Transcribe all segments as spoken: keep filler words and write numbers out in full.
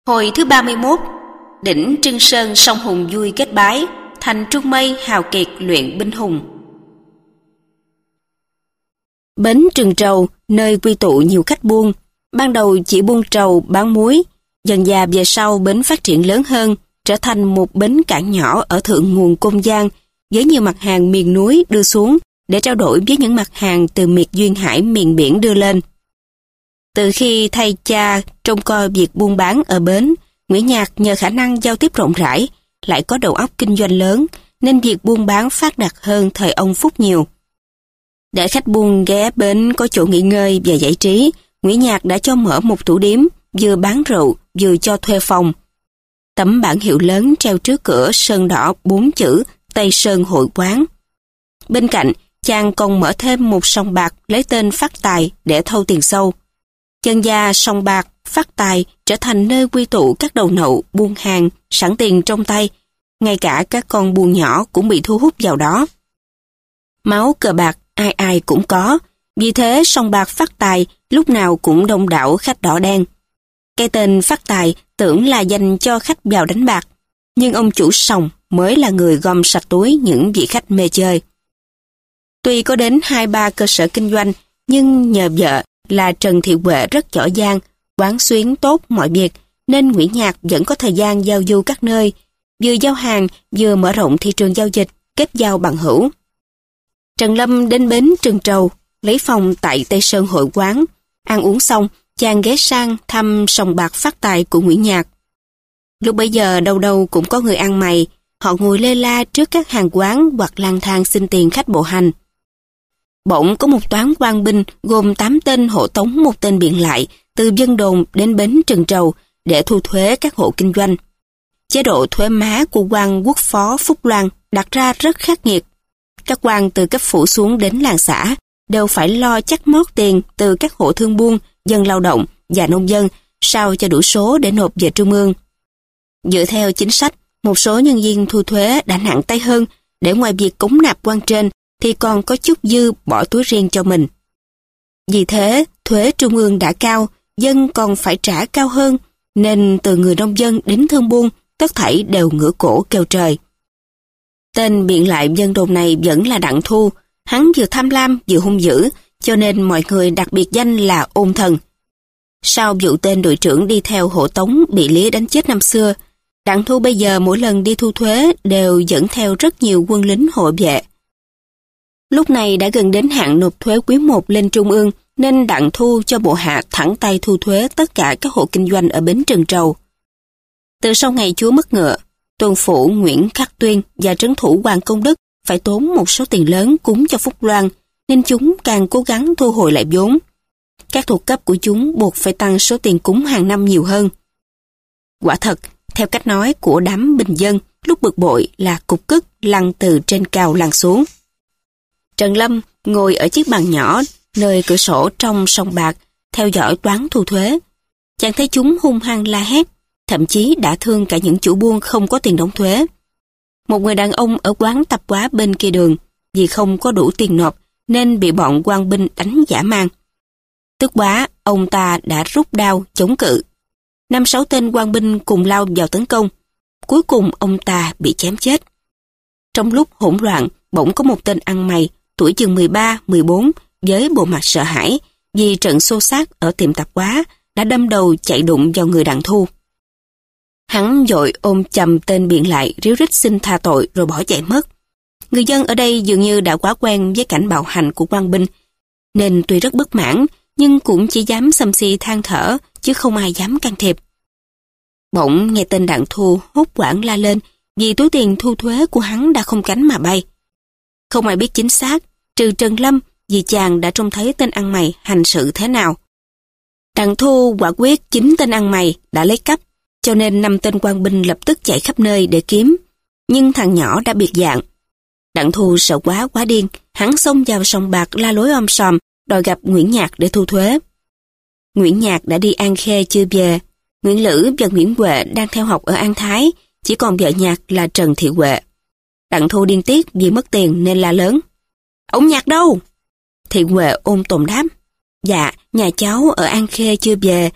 Hồi thứ ba mươi mốt, đỉnh Trưng Sơn song hùng vui kết bái, thành Trung Mây hào kiệt luyện binh hùng. Bến Trừng Trầu, nơi quy tụ nhiều khách buôn, ban đầu chỉ buôn trầu bán muối, dần dà về sau bến phát triển lớn hơn, trở thành một bến cảng nhỏ ở thượng nguồn Côn Giang, với nhiều mặt hàng miền núi đưa xuống để trao đổi với những mặt hàng từ miệt duyên hải miền biển đưa lên. Từ khi thay cha trông coi việc buôn bán ở bến, Nguyễn Nhạc nhờ khả năng giao tiếp rộng rãi, lại có đầu óc kinh doanh lớn, nên việc buôn bán phát đạt hơn thời ông Phúc nhiều. Để khách buôn ghé bến có chỗ nghỉ ngơi và giải trí, Nguyễn Nhạc đã cho mở một tủ điếm, vừa bán rượu, vừa cho thuê phòng. Tấm bảng hiệu lớn treo trước cửa sơn đỏ bốn chữ Tây Sơn Hội Quán. Bên cạnh, chàng còn mở thêm một sòng bạc lấy tên Phát Tài để thâu tiền sâu. Chân gia sòng bạc Phát Tài trở thành nơi quy tụ các đầu nậu buôn hàng sẵn tiền trong tay, ngay cả các con buôn nhỏ cũng bị thu hút vào đó. Máu cờ bạc ai ai cũng có, vì thế sòng bạc Phát Tài lúc nào cũng đông đảo khách đỏ đen. Cái tên Phát Tài tưởng là dành cho khách vào đánh bạc, nhưng ông chủ sòng mới là người gom sạch túi những vị khách mê chơi. Tuy có đến hai ba cơ sở kinh doanh, nhưng nhờ vợ là Trần Thị Huệ rất giỏi giang, quán xuyến tốt mọi việc, nên Nguyễn Nhạc vẫn có thời gian giao du các nơi, vừa giao hàng vừa mở rộng thị trường giao dịch, kết giao bằng hữu. Trần Lâm đến bến Trừng Trầu, lấy phòng tại Tây Sơn Hội Quán. Ăn uống xong, chàng ghé sang thăm sòng bạc Phát Tài của Nguyễn Nhạc. Lúc bấy giờ đâu đâu cũng có người ăn mày, họ ngồi lê la trước các hàng quán hoặc lang thang xin tiền khách bộ hành. Bỗng có một toán quan binh gồm tám tên hộ tống một tên biện lại từ Vân Đồn đến bến Trừng Trầu để thu thuế các hộ kinh doanh. Chế độ thuế má của quan quốc phó Phúc Loan đặt ra rất khắc nghiệt. Các quan từ cấp phủ xuống đến làng xã đều phải lo chắc mót tiền từ các hộ thương buôn, dân lao động và nông dân sao cho đủ số để nộp về trung ương. Dựa theo chính sách, một số nhân viên thu thuế đã nặng tay hơn, để ngoài việc cống nạp quan trên thì còn có chút dư bỏ túi riêng cho mình. Vì thế, thuế trung ương đã cao, dân còn phải trả cao hơn, nên từ người nông dân đến thương buôn, tất thảy đều ngửa cổ kêu trời. Tên biện lại Vân Đồn này vẫn là Đặng Thu, hắn vừa tham lam vừa hung dữ, cho nên mọi người đặc biệt danh là Ôn Thần. Sau vụ tên đội trưởng đi theo hộ tống bị Lý đánh chết năm xưa, Đặng Thu bây giờ mỗi lần đi thu thuế đều dẫn theo rất nhiều quân lính hộ vệ. Lúc này đã gần đến hạn nộp thuế quý một lên trung ương, nên Đặng Thu cho bộ hạ thẳng tay thu thuế tất cả các hộ kinh doanh ở bến Trừng Trầu. Từ sau ngày Chúa mất ngựa, tuần phủ Nguyễn Khắc Tuyên và trấn thủ Hoàng Công Đức phải tốn một số tiền lớn cúng cho Phúc Loan, nên chúng càng cố gắng thu hồi lại vốn. Các thuộc cấp của chúng buộc phải tăng số tiền cúng hàng năm nhiều hơn. Quả thật, theo cách nói của đám bình dân, lúc bực bội là cục cức lăn từ trên cao lăn xuống. Trần Lâm ngồi ở chiếc bàn nhỏ nơi cửa sổ trong sòng bạc, theo dõi toán thu thuế. Chàng thấy chúng hung hăng la hét, thậm chí đã thương cả những chủ buôn không có tiền đóng thuế. Một người đàn ông ở quán tạp hóa bên kia đường, vì không có đủ tiền nộp nên bị bọn quan binh đánh dã man. Tức quá, ông ta đã rút đao chống cự. Năm sáu tên quan binh cùng lao vào tấn công. Cuối cùng ông ta bị chém chết. Trong lúc hỗn loạn, bỗng có một tên ăn mày tuổi chừng mười ba mười bốn với bộ mặt sợ hãi vì trận xô xát ở tiệm tạp hóa đã đâm đầu chạy đụng vào người Đặng Thu. Hắn vội ôm chầm tên biện lại, ríu rít xin tha tội rồi bỏ chạy mất. Người dân ở đây dường như đã quá quen với cảnh bạo hành của quan binh, nên tuy rất bất mãn nhưng cũng chỉ dám xăm xi than thở chứ không ai dám can thiệp. Bỗng nghe tên Đặng Thu hốt hoảng la lên vì túi tiền thu thuế của hắn đã không cánh mà bay. Không ai biết chính xác, trừ Trần Lâm, vì chàng đã trông thấy tên ăn mày hành sự thế nào. Đặng Thu quả quyết chính tên ăn mày đã lấy cắp, cho nên năm tên quan binh lập tức chạy khắp nơi để kiếm. Nhưng thằng nhỏ đã biệt dạng. Đặng Thu sợ quá quá điên, hắn xông vào sòng bạc la lối om sòm, đòi gặp Nguyễn Nhạc để thu thuế. Nguyễn Nhạc đã đi An Khê chưa về. Nguyễn Lữ và Nguyễn Huệ đang theo học ở An Thái, chỉ còn vợ Nhạc là Trần Thị Huệ. Đặng Thu điên tiết vì mất tiền nên la lớn. Ông Nhạc đâu? Thị Huệ ôm tồn đáp. Dạ, nhà cháu ở An Khê chưa về.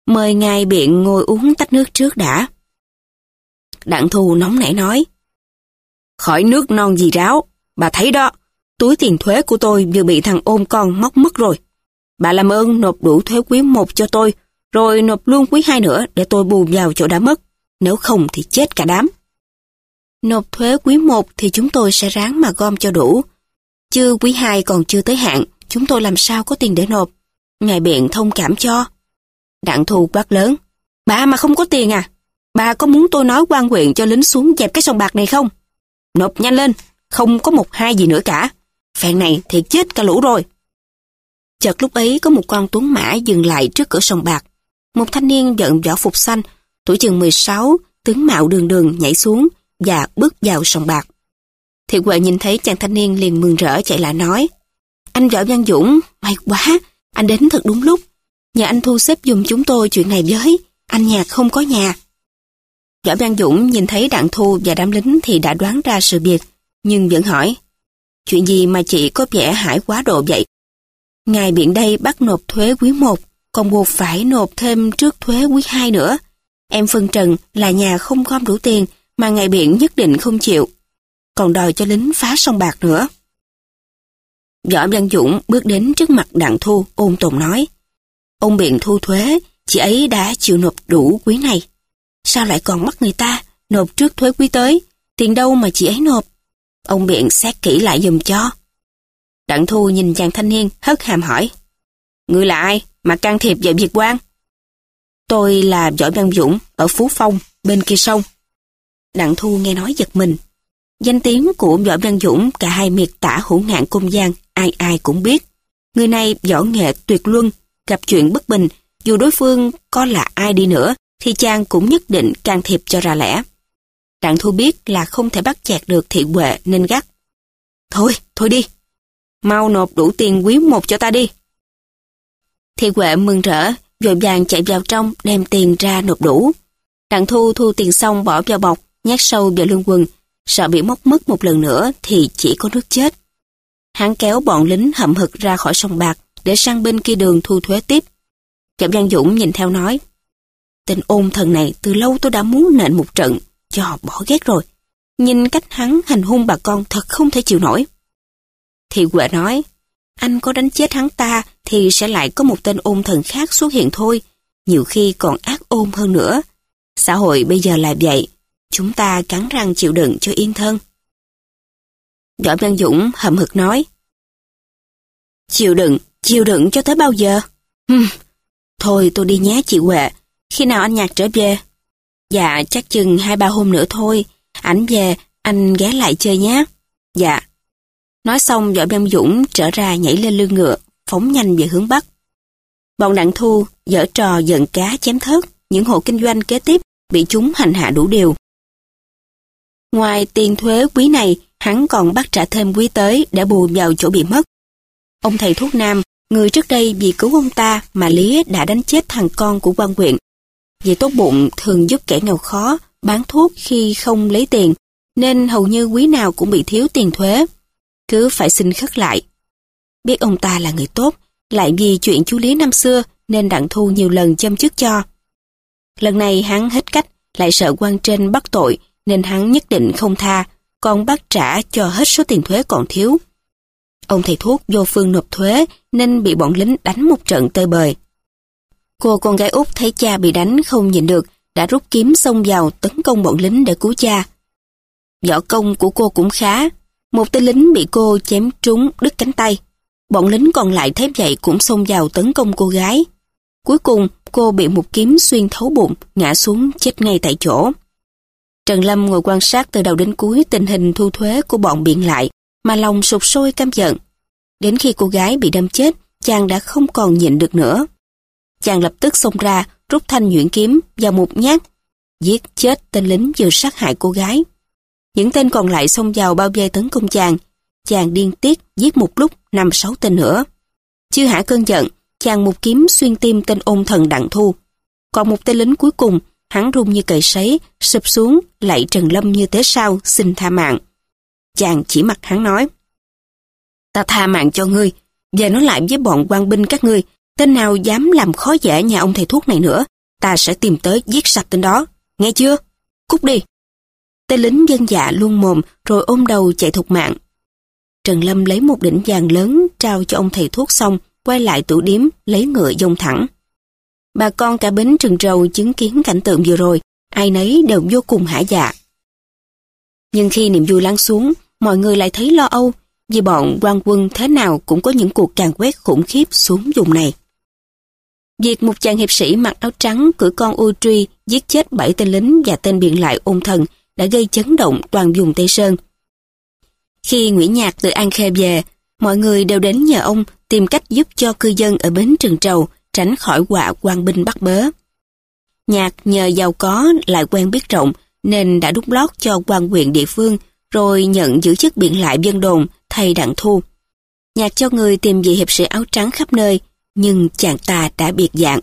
Mời ngài biện ngồi uống tách nước trước đã. Đặng Thu nóng nảy nói. Khỏi nước non gì ráo, bà thấy đó, túi tiền thuế của tôi vừa bị thằng ôn con móc mất rồi. Bà làm ơn nộp đủ thuế quý một cho tôi, rồi nộp luôn quý hai nữa để tôi bù vào chỗ đã mất, nếu không thì chết cả đám. Nộp thuế quý một thì chúng tôi sẽ ráng mà gom cho đủ, chứ quý hai còn chưa tới hạn, chúng tôi làm sao có tiền để nộp. Ngài biện thông cảm cho. Đặng Thu quát lớn. Bà mà không có tiền à? Bà có muốn tôi nói quan huyện cho lính xuống dẹp cái sòng bạc này không? Nộp nhanh lên, không có một hai gì nữa cả. Phen này thì chết cả lũ rồi. Chợt lúc ấy có một con tuấn mã dừng lại trước cửa sòng bạc. Một thanh niên vận võ phục xanh, tuổi chừng mười sáu, tướng mạo đường đường nhảy xuống và bước vào sòng bạc. Thị Huệ nhìn thấy chàng thanh niên liền mừng rỡ chạy lại nói. Anh Võ Văn Dũng, may quá, anh đến thật đúng lúc. Nhờ anh thu xếp giùm chúng tôi chuyện này với, anh nhà không có nhà. Võ Văn Dũng nhìn thấy Đặng Thu và đám lính thì đã đoán ra sự việc, nhưng vẫn hỏi. Chuyện gì mà chị có vẻ hãi quá độ vậy? Ngài biện đây bắt nộp thuế quý một, còn buộc phải nộp thêm trước thuế quý hai nữa. Em phân trần là nhà không gom đủ tiền mà ngài biện nhất định không chịu, còn đòi cho lính phá sòng bạc nữa. Võ Văn Dũng bước đến trước mặt Đặng Thu ôn tồn nói. Ông biện thu thuế, chị ấy đã chịu nộp đủ quý này. Sao lại còn bắt người ta nộp trước thuế quý tới, tiền đâu mà chị ấy nộp? Ông biện xét kỹ lại giùm cho. Đặng Thu nhìn chàng thanh niên hất hàm hỏi. Ngươi là ai mà can thiệp vào việc quan? Tôi là Võ Văn Dũng ở Phú Phong, bên kia sông. Đặng Thu nghe nói giật mình. Danh tiếng của Võ Văn Dũng cả hai miệt tả hữu ngạn Côn Giang ai ai cũng biết. Người này võ nghệ tuyệt luân, gặp chuyện bất bình, dù đối phương có là ai đi nữa thì chàng cũng nhất định can thiệp cho ra lẽ. Đặng Thu biết là không thể bắt chẹt được Thị Huệ nên gắt. Thôi, thôi đi. Mau nộp đủ tiền quý một cho ta đi. Thị Huệ mừng rỡ, vội vàng chạy vào trong đem tiền ra nộp đủ. Đặng Thu thu tiền xong bỏ vào bọc, nhét sâu vào lưng quần, sợ bị móc mất một lần nữa thì chỉ có nước chết. Hắn kéo bọn lính hậm hực ra khỏi sòng bạc để sang bên kia đường thu thuế tiếp. Võ Văn Dũng nhìn theo nói. Tên ôn thần này từ lâu tôi đã muốn nện một trận, cho bỏ ghét rồi. Nhìn cách hắn hành hung bà con thật không thể chịu nổi. Thị Huệ nói, anh có đánh chết hắn ta thì sẽ lại có một tên ôn thần khác xuất hiện thôi, nhiều khi còn ác ôn hơn nữa. Xã hội bây giờ là vậy, chúng ta cắn răng chịu đựng cho yên thân. Võ Văn Dũng hậm hực nói, chịu đựng, chịu đựng cho tới bao giờ? Hừm, thôi tôi đi nhé chị Huệ, khi nào anh Nhạc trở về? Dạ, chắc chừng hai ba hôm nữa thôi, ảnh về, anh ghé lại chơi nhé. Dạ. Nói xong Võ Văn Dũng trở ra nhảy lên lưng ngựa, phóng nhanh về hướng Bắc. Bọn Đặng Thu giở trò giận cá chém thớt, những hộ kinh doanh kế tiếp bị chúng hành hạ đủ điều. Ngoài tiền thuế quý này, hắn còn bắt trả thêm quý tới để bù vào chỗ bị mất. Ông thầy thuốc nam, người trước đây vì cứu ông ta mà Lý đã đánh chết thằng con của quan huyện. Vì tốt bụng thường giúp kẻ nghèo khó bán thuốc khi không lấy tiền, nên hầu như quý nào cũng bị thiếu tiền thuế, cứ phải xin khất lại. Biết ông ta là người tốt, lại vì chuyện chú Lý năm xưa nên Đặng Thu nhiều lần châm chước cho. Lần này hắn hết cách, lại sợ quan trên bắt tội nên hắn nhất định không tha, còn bắt trả cho hết số tiền thuế còn thiếu. Ông thầy thuốc vô phương nộp thuế nên bị bọn lính đánh một trận tơi bời. Cô con gái út thấy cha bị đánh không nhịn được, đã rút kiếm xông vào tấn công bọn lính để cứu cha. Võ công của cô cũng khá, một tên lính bị cô chém trúng đứt cánh tay. Bọn lính còn lại thấy vậy cũng xông vào tấn công cô gái. Cuối cùng cô bị một kiếm xuyên thấu bụng, ngã xuống chết ngay tại chỗ. Trần Lâm ngồi quan sát từ đầu đến cuối tình hình thu thuế của bọn biện lại, mà lòng sục sôi căm giận. Đến khi cô gái bị đâm chết, chàng đã không còn nhịn được nữa. Chàng lập tức xông ra, rút thanh nhuyễn kiếm vào một nhát, giết chết tên lính vừa sát hại cô gái. Những tên còn lại xông vào bao vây tấn công chàng. Chàng điên tiết giết một lúc năm sáu tên nữa. Chưa hả cơn giận, chàng một kiếm xuyên tim tên ôn thần Đặng Thu. Còn một tên lính cuối cùng, hắn run như cầy sấy, sụp xuống lạy Trần Lâm như thế sao xin tha mạng. Chàng chỉ mặt hắn nói, ta tha mạng cho ngươi, về nói lại với bọn quan binh các ngươi, tên nào dám làm khó dễ nhà ông thầy thuốc này nữa ta sẽ tìm tới giết sạch tên đó, nghe chưa? Cút đi. Tên lính dân dạ luôn mồm rồi ôm đầu chạy thục mạng. Trần Lâm lấy một đỉnh vàng lớn trao cho ông thầy thuốc xong, quay lại tủ điếm lấy ngựa dông thẳng. Bà con cả bến Trừng Trầu chứng kiến cảnh tượng vừa rồi, ai nấy đều vô cùng hả dạ. Nhưng khi niềm vui lắng xuống, mọi người lại thấy lo âu, vì bọn quan quân thế nào cũng có những cuộc càn quét khủng khiếp xuống vùng này. Việc một chàng hiệp sĩ mặc áo trắng cưỡi con ô truy giết chết bảy tên lính và tên biện lại Ôn Thần đã gây chấn động toàn vùng Tây Sơn. Khi Nguyễn Nhạc từ An Khê về, mọi người đều đến nhờ ông tìm cách giúp cho cư dân ở bến Trừng Trầu tránh khỏi họa quan binh bắt bớ. Nhạc nhờ giàu có lại quen biết rộng nên đã đút lót cho quan huyện địa phương rồi nhận giữ chức biện lại dân đồn thay Đặng Thu. Nhạc cho người tìm vị hiệp sĩ áo trắng khắp nơi, nhưng chàng ta đã biệt dạng.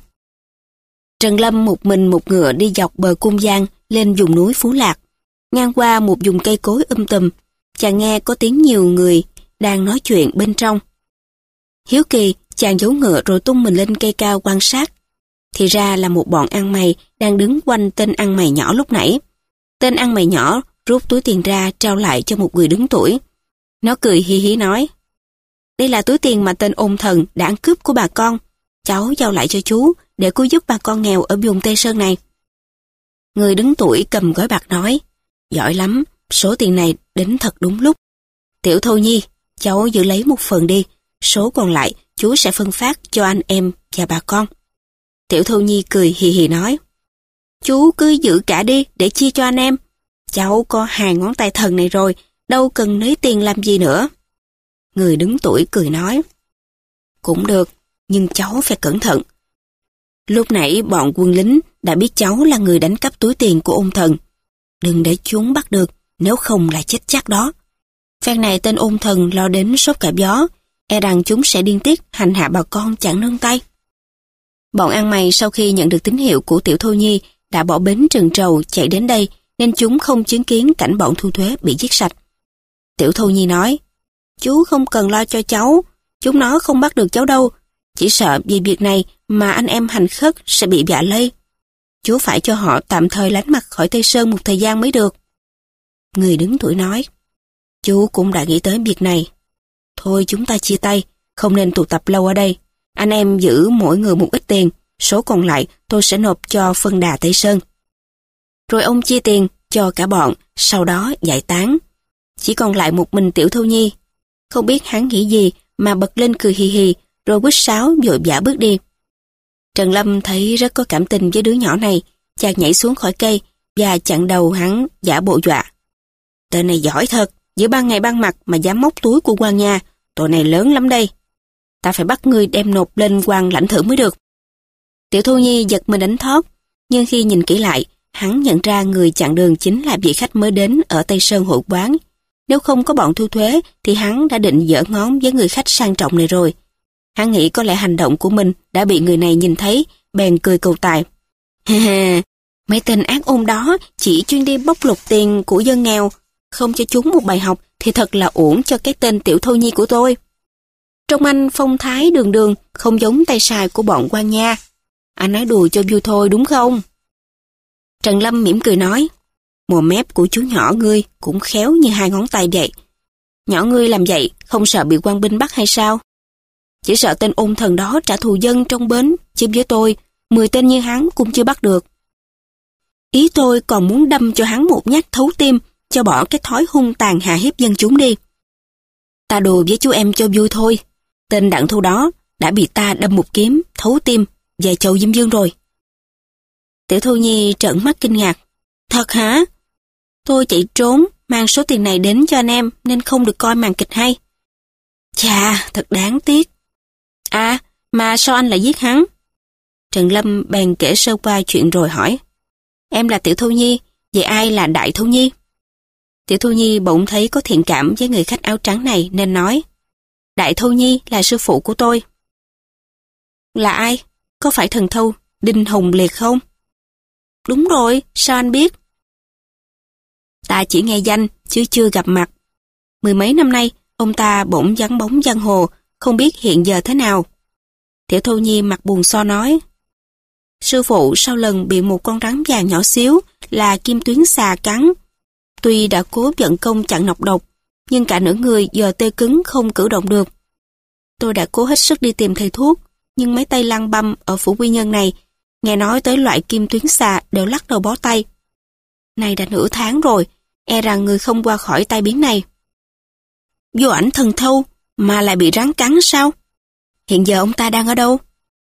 Trần Lâm một mình một ngựa đi dọc bờ Cung Giang lên vùng núi Phú Lạc. Ngang qua một vùng cây cối um tùm, chàng nghe có tiếng nhiều người đang nói chuyện bên trong. Hiếu kỳ, chàng giấu ngựa rồi tung mình lên cây cao quan sát. Thì ra là một bọn ăn mày đang đứng quanh tên ăn mày nhỏ lúc nãy. Tên ăn mày nhỏ rút túi tiền ra trao lại cho một người đứng tuổi. Nó cười hí hí nói: đây là túi tiền mà tên Ôn Thần đã ăn cướp của bà con. Cháu giao lại cho chú để cứu giúp bà con nghèo ở vùng Tây Sơn này. Người đứng tuổi cầm gói bạc nói: giỏi lắm, số tiền này đến thật đúng lúc. Tiểu Thâu Nhi, cháu giữ lấy một phần đi, số còn lại chú sẽ phân phát cho anh em và bà con. Tiểu Thâu Nhi cười hì hì nói: chú cứ giữ cả đi để chia cho anh em. Cháu có hai ngón tay thần này rồi, đâu cần lấy tiền làm gì nữa. Người đứng tuổi cười nói: cũng được, nhưng cháu phải cẩn thận. Lúc nãy bọn quân lính đã biết cháu là người đánh cắp túi tiền của Ôn Thần. Đừng để chúng bắt được, nếu không là chết chắc đó. Phen này tên Ôn Thần lo đến sốt cả gió, e rằng chúng sẽ điên tiết hành hạ bà con chẳng nương tay. Bọn ăn mày sau khi nhận được tín hiệu của Tiểu Thâu Nhi đã bỏ bến Trừng Trầu chạy đến đây, nên chúng không chứng kiến cảnh bọn thu thuế bị giết sạch. Tiểu Thâu Nhi nói: chú không cần lo cho cháu, chúng nó không bắt được cháu đâu, chỉ sợ vì việc này mà anh em hành khất sẽ bị vạ lây. Chú phải cho họ tạm thời lánh mặt khỏi Tây Sơn một thời gian mới được. Người đứng tuổi nói: chú cũng đã nghĩ tới việc này. Thôi chúng ta chia tay, không nên tụ tập lâu ở đây. Anh em giữ mỗi người một ít tiền, số còn lại tôi sẽ nộp cho phân đà Tây Sơn. Rồi ông chia tiền cho cả bọn, sau đó giải tán. Chỉ còn lại một mình Tiểu Thâu Nhi. Không biết hắn nghĩ gì mà bật lên cười hì hì, rồi quýt sáo vội vã bước đi. Trần Lâm thấy rất có cảm tình với đứa nhỏ này, chàng nhảy xuống khỏi cây và chặn đầu hắn giả bộ dọa. Tên này giỏi thật, giữa ban ngày ban mặt mà dám móc túi của quan nha, tội này lớn lắm đây. Ta phải bắt ngươi đem nộp lên quan lãnh thử mới được. Tiểu Thu Nhi giật mình đánh thót, nhưng khi nhìn kỹ lại, hắn nhận ra người chặn đường chính là vị khách mới đến ở Tây Sơn hội quán. Nếu không có bọn thu thuế thì hắn đã định giở ngón với người khách sang trọng này rồi. Hắn nghĩ có lẽ hành động của mình đã bị người này nhìn thấy, bèn cười cầu tài. Ha ha, mấy tên ác ôn đó chỉ chuyên đi bóc lột tiền của dân nghèo, không cho chúng một bài học thì thật là uổng cho cái tên Tiểu Thâu Nhi của tôi. Trông anh phong thái đường đường, không giống tay sai của bọn quan nha. Anh nói đùa cho vui thôi đúng không? Trần Lâm mỉm cười nói: mùa mép của chú nhỏ ngươi cũng khéo như hai ngón tay vậy. Nhỏ ngươi làm vậy không sợ bị quan binh bắt hay sao? Chỉ sợ tên Ôn Thần đó trả thù dân trong bến, chứ với tôi, mười tên như hắn cũng chưa bắt được. Ý tôi còn muốn đâm cho hắn một nhát thấu tim, cho bỏ cái thói hung tàn hạ hiếp dân chúng đi. Ta đùa với chú em cho vui thôi. Tên Đặng Thu đó đã bị ta đâm một kiếm, thấu tim, về chầu Diêm Dương rồi. Tiểu Thu Nhi trợn mắt kinh ngạc. Thật hả? Tôi chạy trốn, mang số tiền này đến cho anh em, nên không được coi màn kịch hay. Chà, thật đáng tiếc. À, mà sao anh lại giết hắn? Trần Lâm bèn kể sơ qua chuyện rồi hỏi. Em là Tiểu Thu Nhi, vậy ai là Đại Thu Nhi? Tiểu Thu Nhi bỗng thấy có thiện cảm với người khách áo trắng này nên nói. Đại Thu Nhi là sư phụ của tôi. Là ai? Có phải thần thâu Đinh Hùng Liệt không? Đúng rồi, sao anh biết? Ta chỉ nghe danh, chứ chưa gặp mặt. Mười mấy năm nay, ông ta bỗng vắng bóng giang hồ, không biết hiện giờ thế nào. Tiểu Thu Nhi mặt buồn so nói. Sư phụ sau lần bị một con rắn vàng nhỏ xíu là kim tuyến xà cắn. Tuy đã cố vận công chặn nọc độc, nhưng cả nửa người giờ tê cứng không cử động được. Tôi đã cố hết sức đi tìm thầy thuốc, nhưng mấy tay lăng băm ở phủ quy nhân này, nghe nói tới loại kim tuyến xà đều lắc đầu bó tay. Này đã nửa tháng rồi, e rằng người không qua khỏi tai biến này. Vô ảnh thần thâu mà lại bị rắn cắn sao? Hiện giờ ông ta đang ở đâu?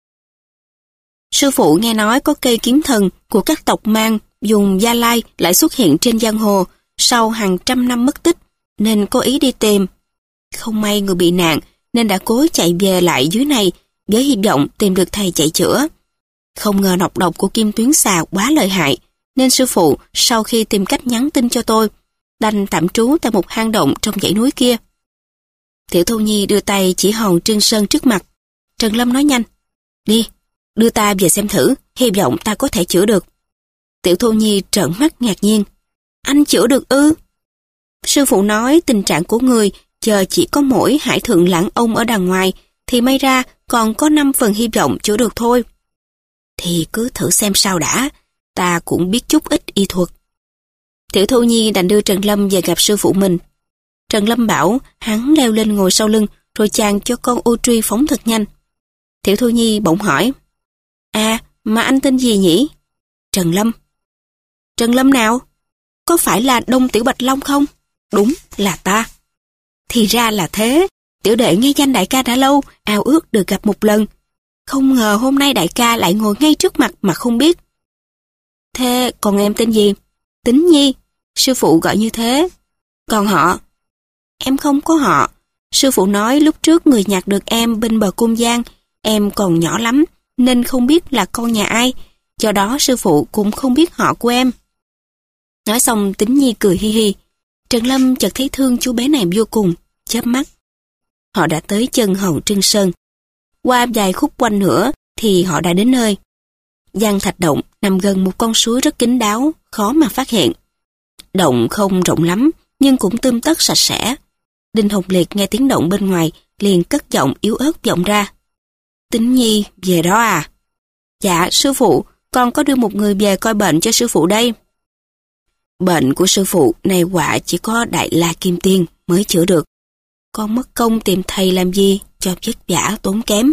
Sư phụ nghe nói có cây kiếm thần của các tộc Mang dùng Gia Lai lại xuất hiện trên giang hồ sau hàng trăm năm mất tích, nên có ý đi tìm. Không may người bị nạn nên đã cố chạy về lại dưới này với hy vọng tìm được thầy chạy chữa. Không ngờ nọc độc của kim tuyến xà quá lợi hại, nên sư phụ sau khi tìm cách nhắn tin cho tôi, đành tạm trú tại một hang động trong dãy núi kia. Tiểu Thu Nhi đưa tay chỉ hòn Trương Sơn trước mặt. Trần Lâm nói nhanh, đi, đưa ta về xem thử, hy vọng ta có thể chữa được. Tiểu Thu Nhi trợn mắt ngạc nhiên, anh chữa được ư? Sư phụ nói tình trạng của người giờ chỉ có mỗi Hải Thượng Lãng Ông ở đằng ngoài, thì may ra còn có năm phần hy vọng chữa được thôi. Thì cứ thử xem sao đã, ta cũng biết chút ít y thuật. Tiểu Thu Nhi đành đưa Trần Lâm về gặp sư phụ mình. Trần Lâm bảo hắn leo lên ngồi sau lưng, rồi chàng cho con ô truy phóng thật nhanh. Tiểu Thu Nhi bỗng hỏi, à, mà anh tên gì nhỉ? Trần Lâm. Trần Lâm nào? Có phải là Đông Tiểu Bạch Long không? Đúng, là ta. Thì ra là thế, tiểu đệ nghe danh đại ca đã lâu, ao ước được gặp một lần. Không ngờ hôm nay đại ca lại ngồi ngay trước mặt mà không biết. Thế còn em tên gì? Tính Nhi, sư phụ gọi như thế. Còn họ? Em không có họ. Sư phụ nói lúc trước người nhặt được em bên bờ Cung Giang, em còn nhỏ lắm, nên không biết là con nhà ai, do đó sư phụ cũng không biết họ của em. Nói xong Tính Nhi cười hi hi. Trần Lâm chợt thấy thương chú bé này vô cùng, chớp mắt. Họ đã tới chân hòn Trân Sơn. Qua vài khúc quanh nữa thì họ đã đến nơi. Giang Thạch Động nằm gần một con suối rất kín đáo, khó mà phát hiện. Động không rộng lắm, nhưng cũng tươm tất sạch sẽ. Đinh Hồng Liệt nghe tiếng động bên ngoài, liền cất giọng yếu ớt vọng ra. Tính Nhi, về đó à? Dạ, sư phụ, con có đưa một người về coi bệnh cho sư phụ đây. Bệnh của sư phụ này quả chỉ có Đại La Kim Tiên mới chữa được. Con mất công tìm thầy làm gì cho vất vả tốn kém.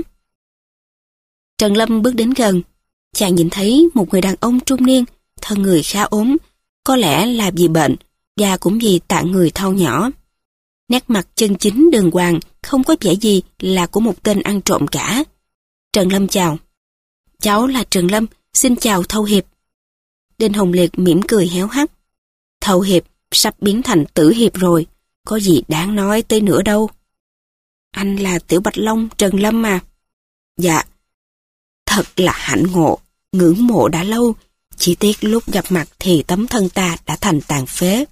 Trần Lâm bước đến gần. Chàng nhìn thấy một người đàn ông trung niên, thân người khá ốm, có lẽ là vì bệnh và cũng vì tạng người thau nhỏ. Nét mặt chân chính đường hoàng, không có vẻ gì là của một tên ăn trộm cả. Trần Lâm chào. Cháu là Trần Lâm, xin chào Thâu Hiệp. Đinh Hồng Liệt mỉm cười héo hắt. Thâu Hiệp sắp biến thành Tử Hiệp rồi, có gì đáng nói tới nữa đâu. Anh là Tiểu Bạch Long Trần Lâm mà. Dạ. Thật là hạnh ngộ, ngưỡng mộ đã lâu, chỉ tiếc lúc gặp mặt thì tấm thân ta đã thành tàn phế.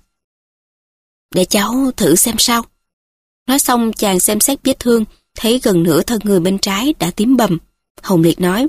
Để cháu thử xem sao. Nói xong chàng xem xét vết thương, thấy gần nửa thân người bên trái đã tím bầm. Hồng Liệt nói,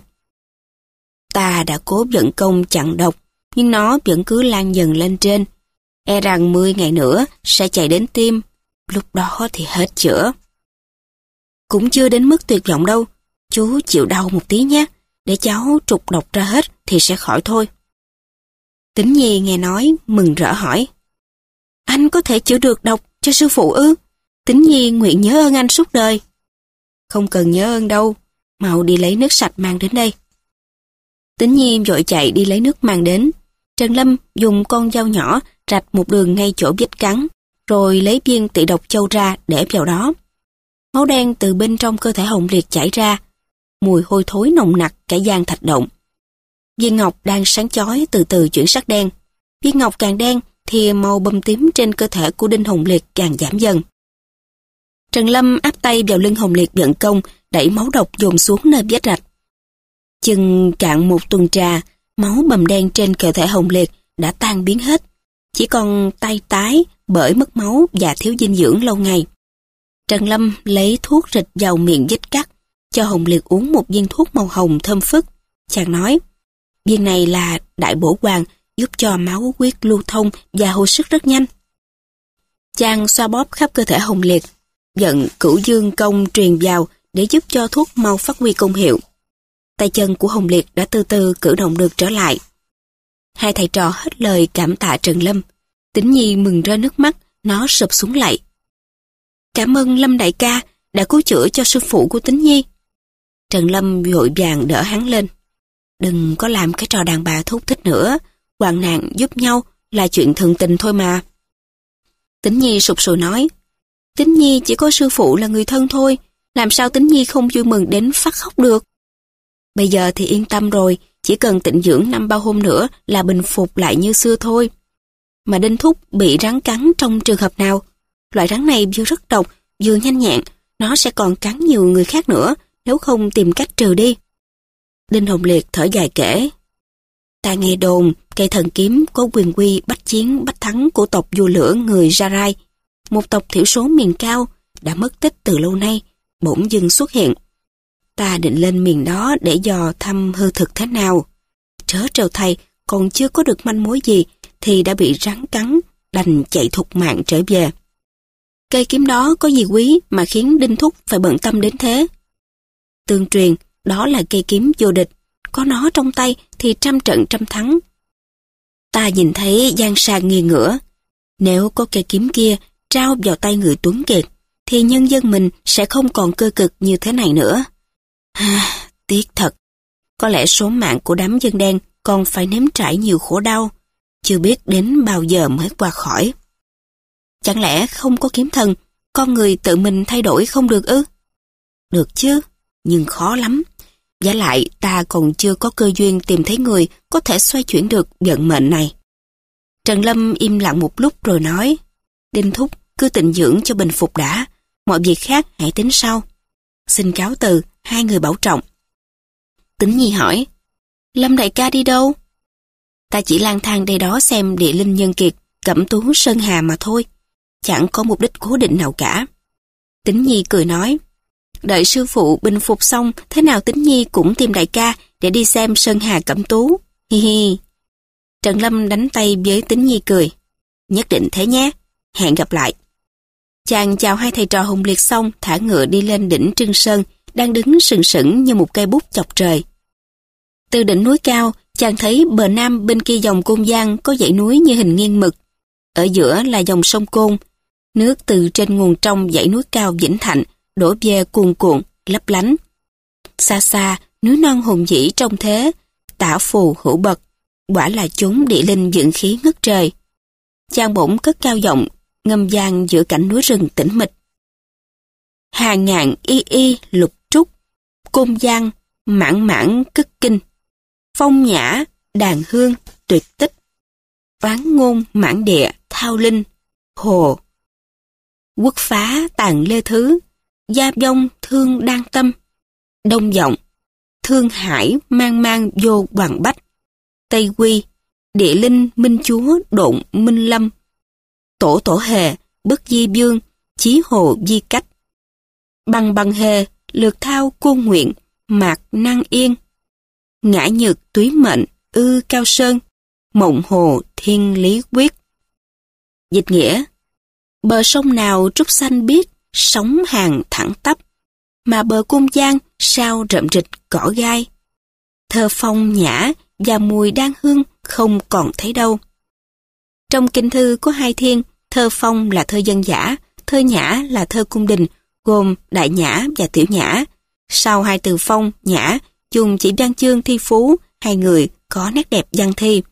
ta đã cố vận công chặn độc, nhưng nó vẫn cứ lan dần lên trên. E rằng mười ngày nữa sẽ chạy đến tim, lúc đó thì hết chữa. Cũng chưa đến mức tuyệt vọng đâu, chú chịu đau một tí nhé, để cháu trục độc ra hết thì sẽ khỏi thôi. Tính Nhi nghe nói, mừng rỡ hỏi, anh có thể chữa được độc cho sư phụ ư? Tính Nhi nguyện nhớ ơn anh suốt đời. Không cần nhớ ơn đâu, mau đi lấy nước sạch mang đến đây. Tính Nhi vội chạy đi lấy nước mang đến. Trần Lâm dùng con dao nhỏ rạch một đường ngay chỗ vết cắn, rồi lấy viên tị độc châu ra để vào đó. Máu đen từ bên trong cơ thể Hồng Liệt chảy ra, mùi hôi thối nồng nặc cả gian thạch động. Viên ngọc đang sáng chói từ từ chuyển sắc đen. Viên ngọc càng đen thì màu bầm tím trên cơ thể của Đinh Hồng Liệt càng giảm dần. Trần Lâm áp tay vào lưng Hồng Liệt vận công, đẩy máu độc dồn xuống nơi vết rạch. Chừng cạn một tuần trà, máu bầm đen trên cơ thể Hồng Liệt đã tan biến hết, chỉ còn tay tái bởi mất máu và thiếu dinh dưỡng lâu ngày. Trần Lâm lấy thuốc rịch vào miệng vết cắt, cho Hồng Liệt uống một viên thuốc màu hồng thơm phức. Chàng nói, viên này là đại bổ hoàng, giúp cho máu huyết lưu thông và hồi sức rất nhanh. Chàng xoa bóp khắp cơ thể Hồng Liệt, vận cửu dương công truyền vào để giúp cho thuốc mau phát huy công hiệu. tay chân của Hồng Liệt đã từ từ cử động được trở lại. Hai thầy trò hết lời cảm tạ Trần Lâm. Tĩnh Nhi mừng rơi nước mắt, nó sụp xuống lạy. Cảm ơn Lâm đại ca đã cứu chữa cho sư phụ của Tĩnh Nhi. Trần Lâm vội vàng đỡ hắn lên. Đừng có làm cái trò đàn bà thúc thích nữa, hoạn nạn giúp nhau là chuyện thường tình thôi mà. Tĩnh Nhi sụp sùi nói, Tĩnh Nhi chỉ có sư phụ là người thân thôi, làm sao Tĩnh Nhi không vui mừng đến phát khóc được. Bây giờ thì yên tâm rồi, chỉ cần tịnh dưỡng năm ba hôm nữa là bình phục lại như xưa thôi. Mà Đinh Thúc bị rắn cắn trong trường hợp nào? Loại rắn này vừa rất độc, vừa nhanh nhẹn, nó sẽ còn cắn nhiều người khác nữa, nếu không tìm cách trừ đi. Đinh Hồng Liệt thở dài kể, ta nghe đồn cây thần kiếm có quyền quy bách chiến bách thắng của tộc vua lửa người Jarai, một tộc thiểu số miền cao đã mất tích từ lâu nay, bỗng dưng xuất hiện. Ta định lên miền đó để dò thăm hư thực thế nào. Trớ trêu thay, còn chưa có được manh mối gì thì đã bị rắn cắn, đành chạy thục mạng trở về. Cây kiếm đó có gì quý mà khiến Đinh Thúc phải bận tâm đến thế? Tương truyền, đó là cây kiếm vô địch, có nó trong tay thì trăm trận trăm thắng. Ta nhìn thấy giang sang nghi ngửa, nếu có cây kiếm kia trao vào tay người tuấn kiệt, thì nhân dân mình sẽ không còn cơ cực như thế này nữa. À, tiếc thật, có lẽ số mạng của đám dân đen còn phải nếm trải nhiều khổ đau, chưa biết đến bao giờ mới qua khỏi. Chẳng lẽ không có kiếm thần, con người tự mình thay đổi không được ư? Được chứ, nhưng khó lắm. Vả lại ta còn chưa có cơ duyên tìm thấy người có thể xoay chuyển được vận mệnh này. Trần Lâm im lặng một lúc rồi nói, Đinh Thúc cứ tịnh dưỡng cho bình phục đã, mọi việc khác hãy tính sau. Xin cáo từ, hai người bảo trọng. Tĩnh Nhi hỏi, Lâm đại ca đi đâu? Ta chỉ lang thang đây đó xem địa linh nhân kiệt, Cẩm Tú Sơn Hà mà thôi, chẳng có mục đích cố định nào cả. Tĩnh Nhi cười nói, đợi sư phụ bình phục xong, thế nào Tĩnh Nhi cũng tìm đại ca để đi xem Sơn Hà Cẩm Tú. Hi hi. Trần Lâm đánh tay với Tĩnh Nhi cười, nhất định thế nhé, hẹn gặp lại. Chàng chào hai thầy trò Hồng Liệt xong, thả ngựa đi lên đỉnh Trưng Sơn, đang đứng sừng sững như một cây bút chọc trời. Từ đỉnh núi cao, chàng thấy bờ nam bên kia dòng Côn Giang có dãy núi như hình nghiêng mực. Ở giữa là dòng sông Côn, nước từ trên nguồn trong dãy núi cao Vĩnh Thạnh đổ về cuồn cuộn, lấp lánh. Xa xa, núi non hùng vĩ trông thế, tả phù hữu bậc, quả là chốn địa linh vượng khí ngất trời. Chàng bỗng cất cao giọng, ngâm vang giữa cảnh núi rừng tĩnh mịch. Hà ngạn y y lục trúc, Côn Giang mãn mãn cất kinh, phong nhã đàn hương tuyệt tích, oán ngôn mãn địa thao linh, hồ. Quốc phá tàn lê thứ, gia vong thương đan tâm, đông vọng, thương hải mang mang vô hoàng bách, tây quy, địa linh minh chúa độn minh lâm, tổ tổ hề, bất di vương, chí hồ di cách, bằng bằng hề, lược thao côn nguyện, mạc năng yên, ngã nhược túy mệnh, ư cao sơn, mộng hồ thiên lý quyết. Dịch nghĩa, bờ sông nào trúc xanh biếc, sóng hàng thẳng tắp, mà bờ Côn Giang sao rậm rịch cỏ gai. Thơ phong nhã và mùi đan hương không còn thấy đâu. Trong kinh thư có hai thiên, thơ phong là thơ dân dã, thơ nhã là thơ cung đình, gồm đại nhã và tiểu nhã. Sau hai từ phong, nhã, dùng chỉ văn chương thi phú, hai người có nét đẹp văn thi.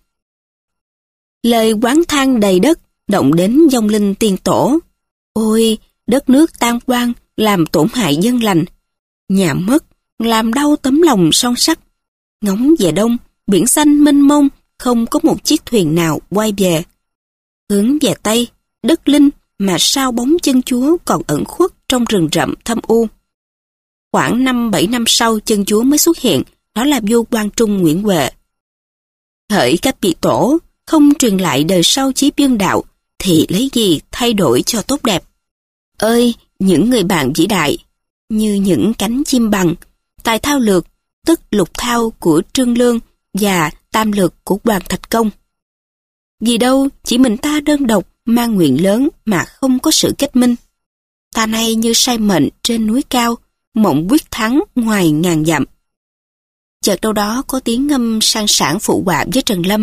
Lời oán than đầy đất, động đến vong linh tiên tổ. Ôi, đất nước tan hoang, làm tổn hại dân lành. Nhà mất, làm đau tấm lòng son sắt. Ngóng về đông, biển xanh mênh mông, không có một chiếc thuyền nào quay về. Hướng về tây, đất linh mà sao bóng chân chúa còn ẩn khuất trong rừng rậm thâm u. Khoảng năm bảy năm sau chân chúa mới xuất hiện, đó là vua Quang Trung Nguyễn Huệ. Hỡi các vị tổ, không truyền lại đời sau chí biên đạo, thì lấy gì thay đổi cho tốt đẹp? Ơi, những người bạn vĩ đại, như những cánh chim bằng, tài thao lược, tức lục thao của Trương Lương và tam lược của Hoàng Thạch Công. Vì đâu chỉ mình ta đơn độc mang nguyện lớn mà không có sự kết minh. Ta nay như say mệnh trên núi cao, mộng quyết thắng ngoài ngàn dặm. chợt đâu đó có tiếng ngâm sang sảng phụ họa với Trần Lâm.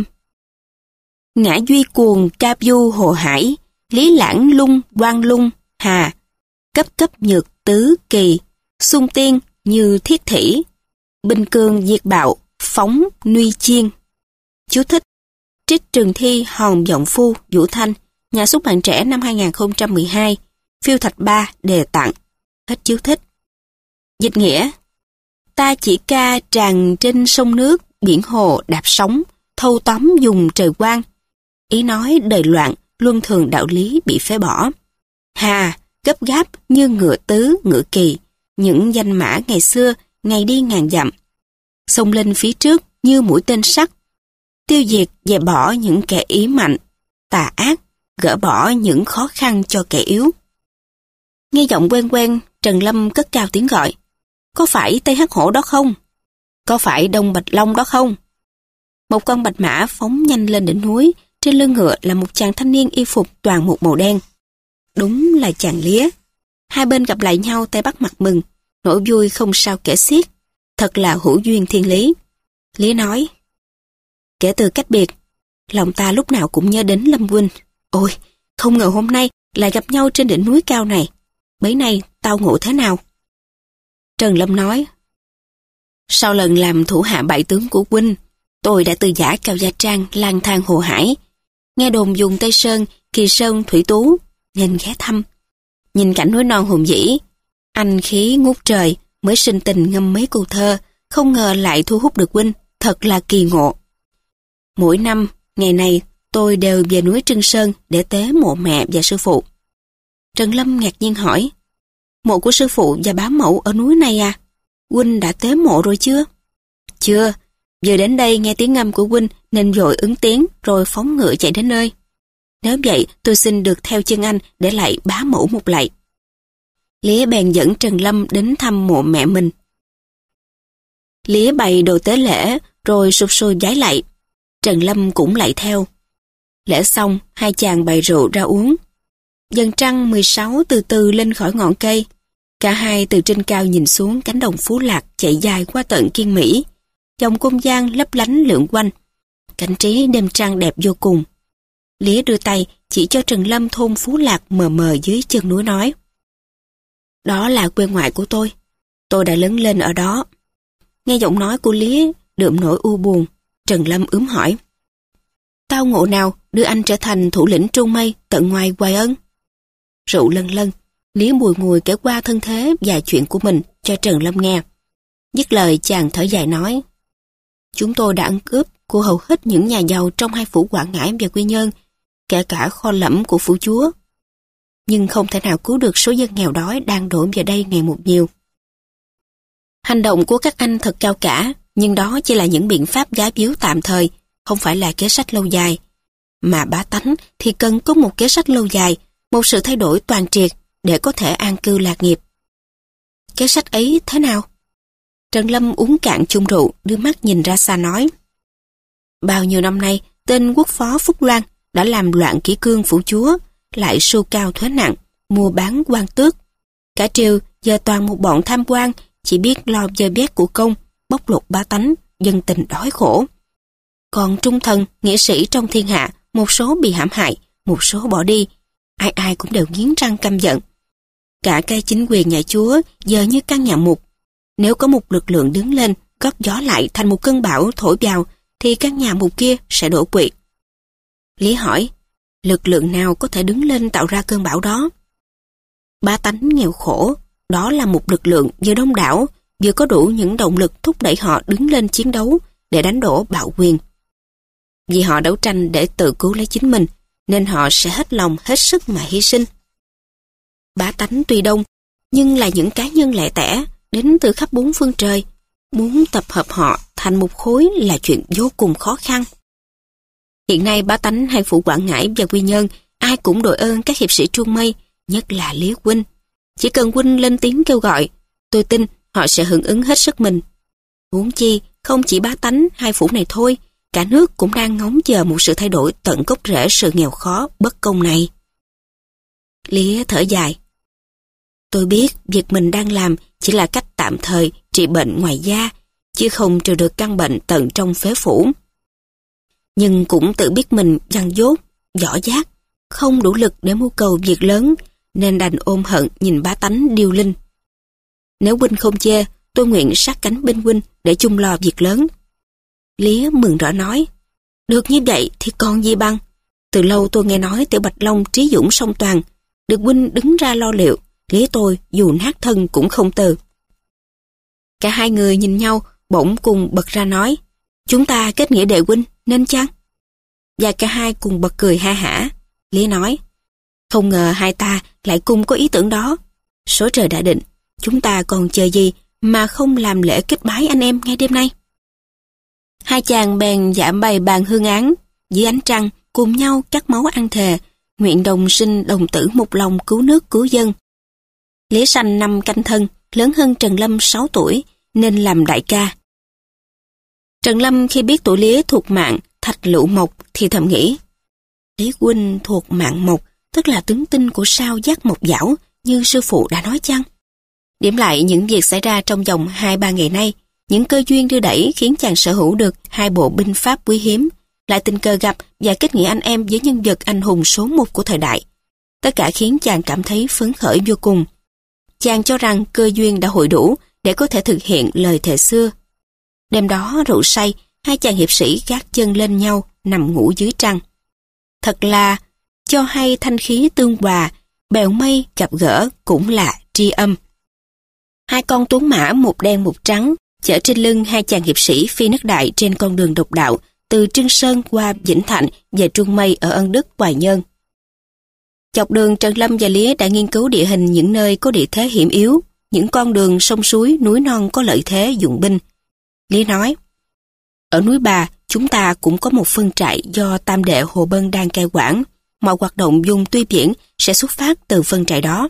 Ngã duy cuồng ca du hồ hải, lý lãng lung quang lung hà, cấp cấp nhược tứ kỳ, xung tiên như thiết thủy, binh cương diệt bạo, phóng nuy chiên. Chú thích: trích Trường Thi Hòn Giọng Phu Vũ Thanh, nhà xuất bản Trẻ năm hai nghìn không trăm mười hai, Phiêu Thạch Ba đề tặng. Hết chú thích. Dịch nghĩa: ta chỉ ca tràn trên sông nước, biển hồ đạp sóng, thâu tóm dùng trời quang. Ý nói đời loạn, luân thường đạo lý bị phế bỏ. Hà, gấp gáp như ngựa tứ, ngựa kỳ, những danh mã ngày xưa, ngày đi ngàn dặm. Xông lên phía trước như mũi tên sắt, tiêu diệt dẹp bỏ những kẻ ý mạnh, tà ác, gỡ bỏ những khó khăn cho kẻ yếu. Nghe giọng quen quen, Trần Lâm cất cao tiếng gọi. Có phải Tây Hắc Hổ đó không? Có phải Đông Bạch Long đó không? Một con bạch mã phóng nhanh lên đỉnh núi, trên lưng ngựa là một chàng thanh niên y phục toàn một màu đen. Đúng là chàng Lía. Hai bên gặp lại nhau tay bắt mặt mừng, nỗi vui không sao kể xiết. Thật là hữu duyên thiên lý. Lía nói: kể từ cách biệt, lòng ta lúc nào cũng nhớ đến Lâm huynh. Ôi, không ngờ hôm nay lại gặp nhau trên đỉnh núi cao này. Bấy nay tao ngộ thế nào? Trần Lâm nói: sau lần làm thủ hạ bại tướng của huynh, tôi đã từ giã Cao Gia Trang lang thang hồ hải, nghe đồn dùng Tây Sơn, Kỳ Sơn, Thủy Tú, nên ghé thăm. Nhìn cảnh núi non hùng vĩ, anh khí ngút trời, mới sinh tình ngâm mấy câu thơ, không ngờ lại thu hút được huynh, thật là kỳ ngộ. Mỗi năm, ngày này, tôi đều về núi Trưng Sơn để tế mộ mẹ và sư phụ. Trần Lâm ngạc nhiên hỏi: mộ của sư phụ và bá mẫu ở núi này à? Huynh đã tế mộ rồi chưa? Chưa, vừa đến đây nghe tiếng ngâm của huynh nên vội ứng tiếng rồi phóng ngựa chạy đến nơi. Nếu vậy tôi xin được theo chân anh để lại bá mẫu một lạy. Lía bèn dẫn Trần Lâm đến thăm mộ mẹ mình. Lía bày đồ tế lễ rồi sụp sôi vái lạy. Trần Lâm cũng lạy theo. Lễ xong, hai chàng bày rượu ra uống. Dần trăng mười sáu từ từ lên khỏi ngọn cây. Cả hai từ trên cao nhìn xuống cánh đồng Phú Lạc chạy dài qua tận Kiên Mỹ. Dòng cung giang lấp lánh lượn quanh. Cảnh trí đêm trăng đẹp vô cùng. Lía đưa tay chỉ cho Trần Lâm thôn Phú Lạc mờ mờ dưới chân núi nói: đó là quê ngoại của tôi. Tôi đã lớn lên ở đó. Nghe giọng nói của Lía đượm nỗi u buồn, Trần Lâm ướm hỏi: tao ngộ nào đưa anh trở thành thủ lĩnh Trung Mây tận ngoài Hoài Ân? Rượu lân lân, Lía bùi ngùi kể qua thân thế và chuyện của mình cho Trần Lâm nghe. Dứt lời chàng thở dài nói: chúng tôi đã ăn cướp của hầu hết những nhà giàu trong hai phủ Quảng Ngãi và Quy Nhơn, kể cả kho lẫm của phủ chúa. Nhưng không thể nào cứu được số dân nghèo đói đang đổ về đây ngày một nhiều. Hành động của các anh thật cao cả, nhưng đó chỉ là những biện pháp giá biếu tạm thời, không phải là kế sách lâu dài. Mà bá tánh thì cần có một kế sách lâu dài, một sự thay đổi toàn triệt để có thể an cư lạc nghiệp. Kế sách ấy thế nào? Trần Lâm uống cạn chung rượu, đưa mắt nhìn ra xa nói: bao nhiêu năm nay, tên quốc phó Phúc Loan đã làm loạn kỷ cương phủ chúa, lại sưu cao thuế nặng, mua bán quan tước. Cả triều giờ toàn một bọn tham quan, chỉ biết lo dơ bét của công, bóc lột bá tánh, dân tình đói khổ. Còn trung thần, nghĩa sĩ trong thiên hạ, một số bị hãm hại, một số bỏ đi, ai ai cũng đều nghiến răng căm giận. Cả cái chính quyền nhà chúa giờ như căn nhà mục. Nếu có một lực lượng đứng lên, góp gió lại thành một cơn bão thổi vào, thì căn nhà mục kia sẽ đổ quỵ. Lý hỏi: lực lượng nào có thể đứng lên tạo ra cơn bão đó? Bá tánh nghèo khổ, đó là một lực lượng vừa đông đảo, vừa có đủ những động lực thúc đẩy họ đứng lên chiến đấu để đánh đổ bạo quyền. Vì họ đấu tranh để tự cứu lấy chính mình, nên họ sẽ hết lòng hết sức mà hy sinh. Bá tánh tuy đông, nhưng là những cá nhân lẻ tẻ, đến từ khắp bốn phương trời. Muốn tập hợp họ thành một khối là chuyện vô cùng khó khăn. Hiện nay bá tánh hai phủ Quảng Ngãi và Quy Nhơn ai cũng đội ơn các hiệp sĩ Trung Mây, nhất là Lý huynh. Chỉ cần huynh lên tiếng kêu gọi, tôi tin họ sẽ hưởng ứng hết sức mình. Huống chi không chỉ bá tánh hai phủ này thôi, cả nước cũng đang ngóng chờ một sự thay đổi tận gốc rễ sự nghèo khó bất công này. Lý thở dài: tôi biết việc mình đang làm chỉ là cách tạm thời trị bệnh ngoài da, chứ không trừ được căn bệnh tận trong phế phủ. Nhưng cũng tự biết mình dằn dốt, võ giác, không đủ lực để mưu cầu việc lớn, nên đành ôm hận nhìn bá tánh điêu linh. Nếu huynh không chê, tôi nguyện sát cánh bên huynh để chung lo việc lớn. Lía mừng rỡ nói, được như vậy thì còn gì bằng. Từ lâu tôi nghe nói Tiểu Bạch Long trí dũng song toàn, được huynh đứng ra lo liệu, Lía tôi dù nát thân cũng không từ. Cả hai người nhìn nhau, bỗng cùng bật ra nói, chúng ta kết nghĩa đệ huynh, nên chăng? Và cả hai cùng bật cười ha hả. Lía nói, không ngờ hai ta lại cùng có ý tưởng đó. Số trời đã định, chúng ta còn chờ gì mà không làm lễ kết bái anh em ngay đêm nay. Hai chàng bèn giảm bày bàn hương án, dưới ánh trăng cùng nhau cắt máu ăn thề, nguyện đồng sinh đồng tử một lòng cứu nước cứu dân. Lía sanh năm canh thân, lớn hơn Trần Lâm sáu tuổi, nên làm đại ca. Trần Lâm khi biết tuổi Lía thuộc mạng Thạch Lựu Mộc thì thầm nghĩ, Lý huynh thuộc mạng Mộc, tức là tướng tinh của sao giác Mộc Dảo, như sư phụ đã nói chăng? Điểm lại những việc xảy ra trong vòng hai ba ngày nay, những cơ duyên đưa đẩy khiến chàng sở hữu được hai bộ binh pháp quý hiếm, lại tình cờ gặp và kết nghĩa anh em với nhân vật anh hùng số một của thời đại. Tất cả khiến chàng cảm thấy phấn khởi vô cùng. Chàng cho rằng cơ duyên đã hội đủ để có thể thực hiện lời thề xưa. Đêm đó rượu say, hai chàng hiệp sĩ gác chân lên nhau, nằm ngủ dưới trăng. Thật là cho hay thanh khí tương hòa, bèo mây gặp gỡ cũng là tri âm. Hai con tuấn mã một đen một trắng, chở trên lưng hai chàng hiệp sĩ phi nước đại trên con đường độc đạo, từ Trưng Sơn qua Vĩnh Thạnh về Trung Mây ở Ân Đức, Hoài Nhơn. Dọc đường Trần Lâm và Lía đã nghiên cứu địa hình những nơi có địa thế hiểm yếu, những con đường sông suối, núi non có lợi thế dụng binh. Lía nói, ở núi Bà, chúng ta cũng có một phân trại do tam đệ Hồ Bân đang cai quản, mọi hoạt động vùng Tuy Biển sẽ xuất phát từ phân trại đó.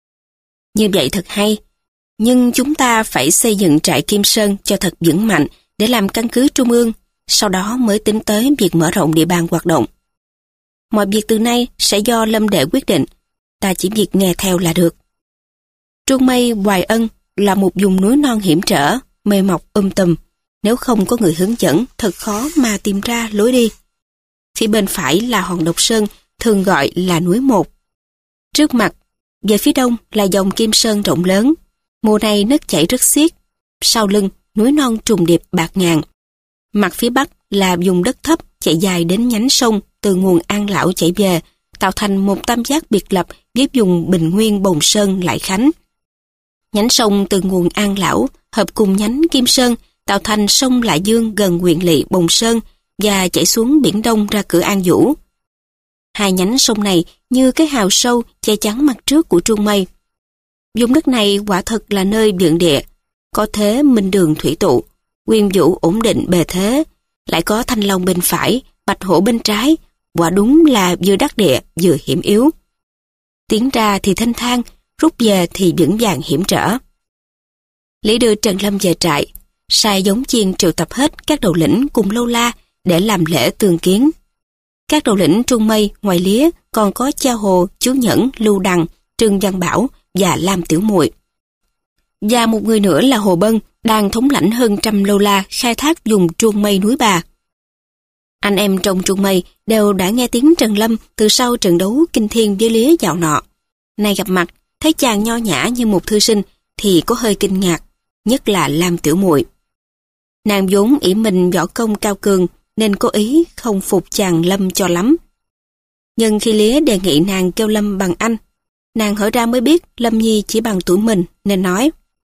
Như vậy thật hay, nhưng chúng ta phải xây dựng trại Kim Sơn cho thật vững mạnh để làm căn cứ trung ương, sau đó mới tính tới việc mở rộng địa bàn hoạt động. Mọi việc từ nay sẽ do Lâm đệ quyết định, ta chỉ việc nghe theo là được. Trung Mây, Hoài Ân là một vùng núi non hiểm trở, mây mọc um tùm, nếu không có người hướng dẫn thật khó mà tìm ra lối đi. Phía bên phải là hòn Độc Sơn, thường gọi là núi Một. Trước mặt, về phía đông là dòng Kim Sơn rộng lớn, mùa này nước chảy rất xiết, sau lưng núi non trùng điệp bạt ngàn. Mặt phía bắc là vùng đất thấp chạy dài đến nhánh sông từ nguồn An Lão chảy về, tạo thành một tam giác biệt lập với vùng Bình Nguyên Bồng Sơn Lại Khánh. Nhánh sông từ nguồn An Lão hợp cùng nhánh Kim Sơn tạo thành sông Lại Dương gần huyện lỵ Bồng Sơn và chảy xuống biển Đông ra cửa An Vũ. Hai nhánh sông này như cái hào sâu che chắn mặt trước của Trung Mây. Vùng đất này quả thật là nơi vượng địa, có thế minh đường thủy tụ, Nguyên Vũ ổn định bề thế, lại có Thanh Long bên phải, Bạch Hổ bên trái, quả đúng là vừa đắc địa vừa hiểm yếu. Tiến ra thì thanh thang, rút về thì vững vàng hiểm trở. Lý đưa Trần Lâm về trại, sai giống chiên triệu tập hết các đầu lĩnh cùng Lâu La để làm lễ tương kiến. Các đầu lĩnh Trung Mây ngoài Lía còn có Cha Hồ, Chú Nhẫn, Lưu Đằng, Trương Văn Bảo và Lam Tiểu Muội. Và một người nữa là Hồ Bân đang thống lãnh hơn trăm Lâu La khai thác vùng Trung Mây núi Bà. Anh em trong Trung Mây đều đã nghe tiếng Trần Lâm từ sau trận đấu kinh thiên với Lía dạo nọ. Nay gặp mặt, thấy chàng nho nhã như một thư sinh thì có hơi kinh ngạc, nhất là Lam Tiểu Muội. Nàng vốn ỷ mình võ công cao cường nên có ý không phục chàng Lâm cho lắm. Nhưng khi Lía đề nghị nàng kêu Lâm bằng anh, nàng hỏi ra mới biết Lâm Nhi chỉ bằng tuổi mình nên nói,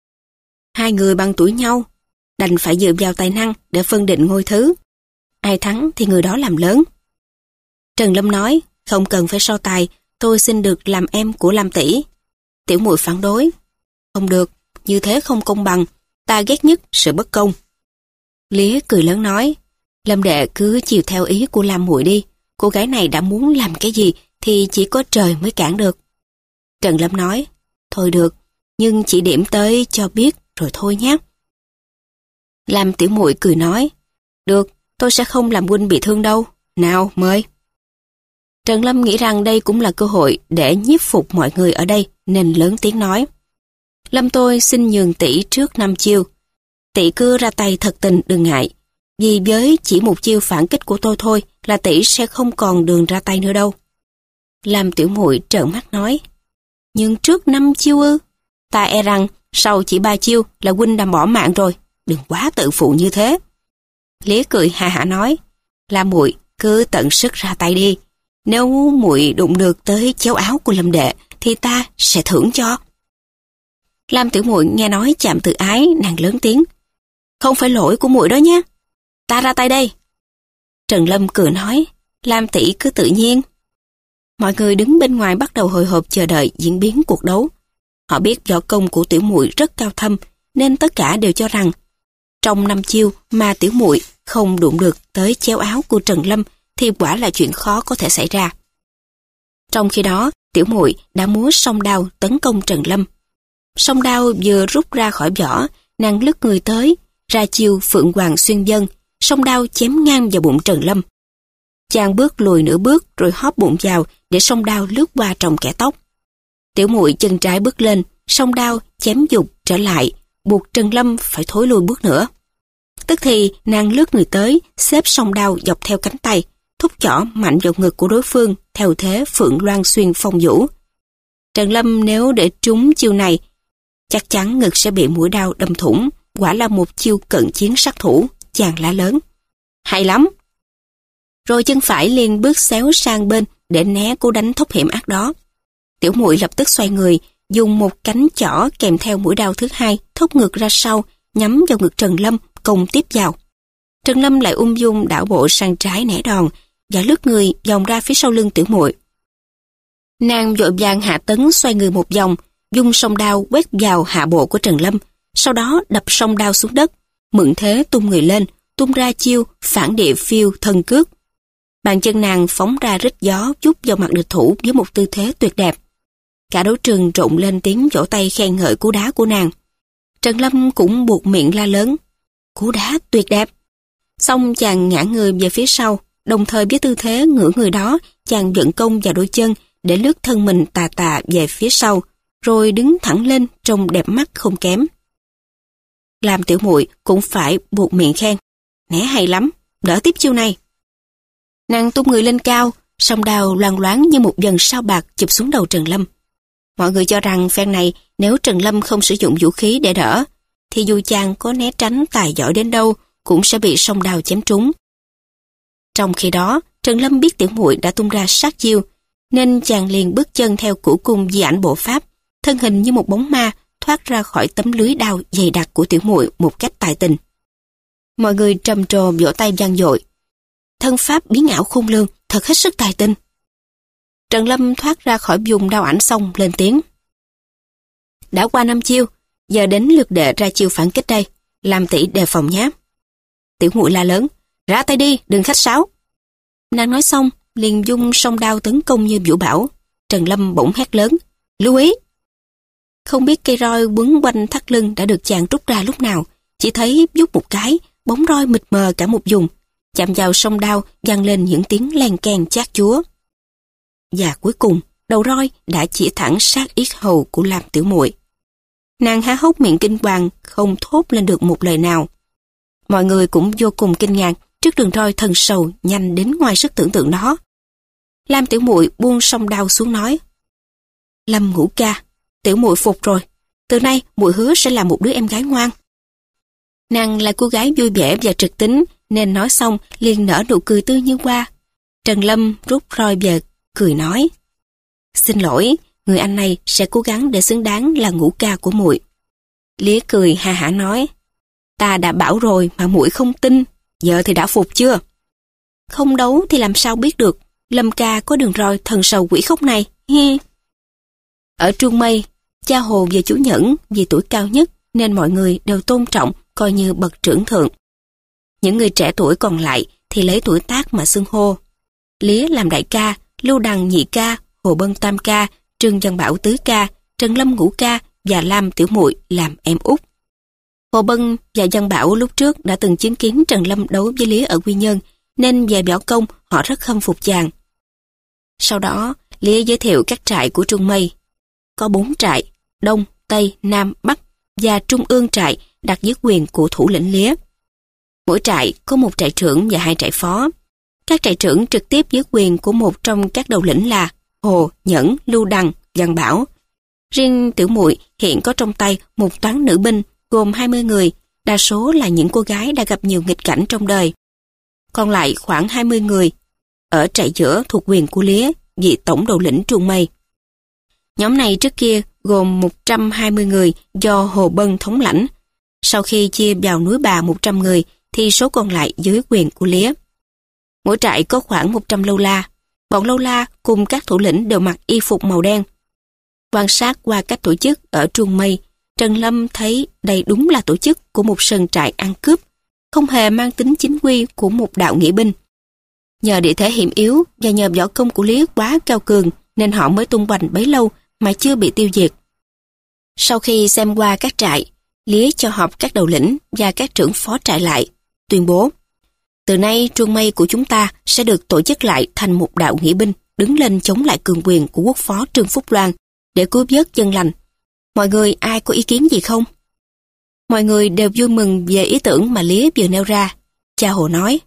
hai người bằng tuổi nhau, đành phải dựa vào tài năng để phân định ngôi thứ. Ai thắng thì người đó làm lớn. Trần Lâm nói, không cần phải so tài, tôi xin được làm em của Lam tỷ. Tiểu Muội phản đối, không được, như thế không công bằng, ta ghét nhất sự bất công. Lía cười lớn nói, Lâm đệ cứ chiều theo ý của Lam muội đi, cô gái này đã muốn làm cái gì thì chỉ có trời mới cản được. Trần Lâm nói, thôi được, nhưng chỉ điểm tới cho biết rồi thôi nhé. Lam Tiểu Muội cười nói, được, tôi sẽ không làm huynh bị thương đâu, nào mời. Trần Lâm nghĩ rằng đây cũng là cơ hội để nhiếp phục mọi người ở đây nên lớn tiếng nói, Lâm tôi xin nhường tỷ trước năm chiêu. tỷ cứ ra tay thật tình đừng ngại. Vì với chỉ một chiêu phản kích của tôi thôi là tỷ sẽ không còn đường ra tay nữa đâu. Lam Tiểu Muội trợn mắt nói, nhưng trước năm chiêu ư? Ta e rằng sau chỉ ba chiêu là huynh đã bỏ mạng rồi, đừng quá tự phụ như thế. Lía cười ha hả nói, Lam muội cứ tận sức ra tay đi. Nếu muội đụng được tới chéo áo của Lâm đệ thì ta sẽ thưởng cho. Lam Tiểu Muội nghe nói chạm tự ái, nàng lớn tiếng, không phải lỗi của muội đó nhé, ta ra tay đây. Trần Lâm cười nói, Lam tỷ cứ tự nhiên. Mọi người đứng bên ngoài bắt đầu hồi hộp chờ đợi diễn biến cuộc đấu. Họ biết võ công của Tiểu Muội rất cao thâm, nên tất cả đều cho rằng trong năm chiêu mà Tiểu Muội không đụng được tới chéo áo của Trần Lâm thì quả là chuyện khó có thể xảy ra. Trong khi đó, Tiểu Muội đã múa song đao tấn công Trần Lâm. Song đao vừa rút ra khỏi vỏ, nàng lướt người tới, ra chiêu Phượng Hoàng xuyên vân, song đao chém ngang vào bụng Trần Lâm. Chàng bước lùi nửa bước rồi hóp bụng vào để song đao lướt qua tròng kẻ tóc. Tiểu Muội chân trái bước lên, song đao chém dục trở lại, buộc Trần Lâm phải thối lui bước nữa. Tức thì nàng lướt người tới, xếp song đao dọc theo cánh tay, thúc chỏ mạnh vào ngực của đối phương theo thế Phượng Loan xuyên phong vũ. Trần Lâm nếu để trúng chiêu này, chắc chắn ngực sẽ bị mũi đao đâm thủng, quả là một chiêu cận chiến sát thủ. Chàng la lớn, hay lắm. Rồi chân phải liền bước xéo sang bên để né cú đánh thốc hiểm ác đó. Tiểu Muội lập tức xoay người, dùng một cánh chỏ kèm theo mũi đao thứ hai thốc ngược ra sau, nhắm vào ngực Trần Lâm, công tiếp vào. Trần Lâm lại ung dung đảo bộ sang trái né đòn và lướt người vòng ra phía sau lưng Tiểu Muội. Nàng vội vàng hạ tấn xoay người một vòng, dùng song đao quét vào hạ bộ của Trần Lâm, sau đó đập song đao xuống đất, mượn thế tung người lên, tung ra chiêu phản địa phiêu thân cước. Bàn chân nàng phóng ra rít gió chút vào mặt địch thủ với một tư thế tuyệt đẹp. Cả đấu trường rộn lên tiếng vỗ tay khen ngợi cú đá của nàng. Trần Lâm cũng buộc miệng la lớn, cú đá tuyệt đẹp. Xong chàng ngã người về phía sau, đồng thời với tư thế ngửa người đó, chàng vận công vào đôi chân để lướt thân mình tà tà về phía sau, rồi đứng thẳng lên trông đẹp mắt không kém. Làm Tiểu Muội cũng phải buộc miệng khen, né hay lắm, đỡ tiếp chiêu này. Nàng tung người lên cao, song đao loang loáng như một dần sao bạc chụp xuống đầu Trần Lâm. Mọi người cho rằng phen này nếu Trần Lâm không sử dụng vũ khí để đỡ, thì dù chàng có né tránh tài giỏi đến đâu cũng sẽ bị song đao chém trúng. Trong khi đó, Trần Lâm biết Tiểu Muội đã tung ra sát chiêu, nên chàng liền bước chân theo cửu cung di ảnh bộ pháp, thân hình như một bóng ma thoát ra khỏi tấm lưới đao dày đặc của Tiểu Muội một cách tài tình. Mọi người trầm trồ vỗ tay vang dội. Thân pháp biến ảo khôn lường, thật hết sức tài tình. Trần Lâm thoát ra khỏi vùng đao ảnh xong lên tiếng. Đã qua năm chiêu, giờ đến lượt đệ ra chiêu phản kích đây, làm tỷ đề phòng nhé. Tiểu Muội la lớn, ra tay đi, đừng khách sáo. Nàng nói xong, liền dung song đao tấn công như vũ bão. Trần Lâm bỗng hét lớn, lưu ý. Không biết cây roi quấn quanh thắt lưng đã được chàng rút ra lúc nào, chỉ thấy vút một cái, bóng roi mịt mờ cả một vùng, chạm vào song đao vang lên những tiếng len keng chát chúa. Và cuối cùng, đầu roi đã chỉ thẳng sát yết hầu của Lam Tiểu Muội. Nàng há hốc miệng kinh hoàng, không thốt lên được một lời nào. Mọi người cũng vô cùng kinh ngạc trước đường roi thần sầu nhanh đến ngoài sức tưởng tượng đó. Lam Tiểu Muội buông song đao xuống nói, Lâm Ngũ ca, Tiểu Muội phục rồi, từ nay muội hứa sẽ là một đứa em gái ngoan. Nàng là cô gái vui vẻ và trực tính, nên nói xong liền nở nụ cười tươi như hoa. Trần Lâm rút roi về, cười nói, xin lỗi, người anh này sẽ cố gắng để xứng đáng là ngũ ca của muội. Lía cười ha hả nói, ta đã bảo rồi mà muội không tin, giờ thì đã phục chưa? Không đấu thì làm sao biết được, Lâm ca có đường roi thần sầu quỷ khốc này, hi. Ở Trung Mây, cha Hồ và chú Nhẫn vì tuổi cao nhất nên mọi người đều tôn trọng, coi như bậc trưởng thượng. Những người trẻ tuổi còn lại thì lấy tuổi tác mà xưng hô. Lía làm đại ca, Lưu Đằng nhị ca, Hồ Bân tam ca, Trương Văn Bảo tứ ca, Trần Lâm ngũ ca và Lam Tiểu Muội làm em út. Hồ Bân và Văn Bảo lúc trước đã từng chứng kiến Trần Lâm đấu với Lía ở Quy Nhơn, nên về võ công họ rất khâm phục chàng. Sau đó, Lía giới thiệu các trại của Trung Mây. Có bốn trại, Đông, Tây, Nam, Bắc và Trung ương trại đặt dưới quyền của thủ lĩnh Lía. Mỗi trại có một trại trưởng và hai trại phó. Các trại trưởng trực tiếp dưới quyền của một trong các đầu lĩnh là Hồ, Nhẫn, Lưu Đằng, Văn Bảo. Riêng Tiểu Muội hiện có trong tay một toán nữ binh gồm hai mươi người, đa số là những cô gái đã gặp nhiều nghịch cảnh trong đời. Còn lại khoảng hai mươi người ở trại giữa thuộc quyền của Lía, vị tổng đầu lĩnh Trung Mây. Nhóm này trước kia gồm một trăm hai mươi người do Hồ Bân thống lãnh. Sau khi chia vào núi Bà một trăm người thì số còn lại dưới quyền của Lía. Mỗi trại có khoảng một trăm lâu la. Bọn lâu la cùng các thủ lĩnh đều mặc y phục màu đen. Quan sát qua cách tổ chức ở Trung Mây, Trần Lâm thấy đây đúng là tổ chức của một sơn trại ăn cướp, không hề mang tính chính quy của một đạo nghĩa binh. Nhờ địa thế hiểm yếu và nhờ võ công của Lía quá cao cường nên họ mới tung hoành bấy lâu mà chưa bị tiêu diệt. Sau khi xem qua các trại, Lía cho họp các đầu lĩnh và các trưởng phó trại lại, tuyên bố: từ nay Trung Mây của chúng ta sẽ được tổ chức lại thành một đạo nghĩa binh đứng lên chống lại cường quyền của quốc phó Trương Phúc Loan để cứu vớt dân lành. Mọi người ai có ý kiến gì không? Mọi người đều vui mừng về ý tưởng mà Lía vừa nêu ra. Cha Hồ nói: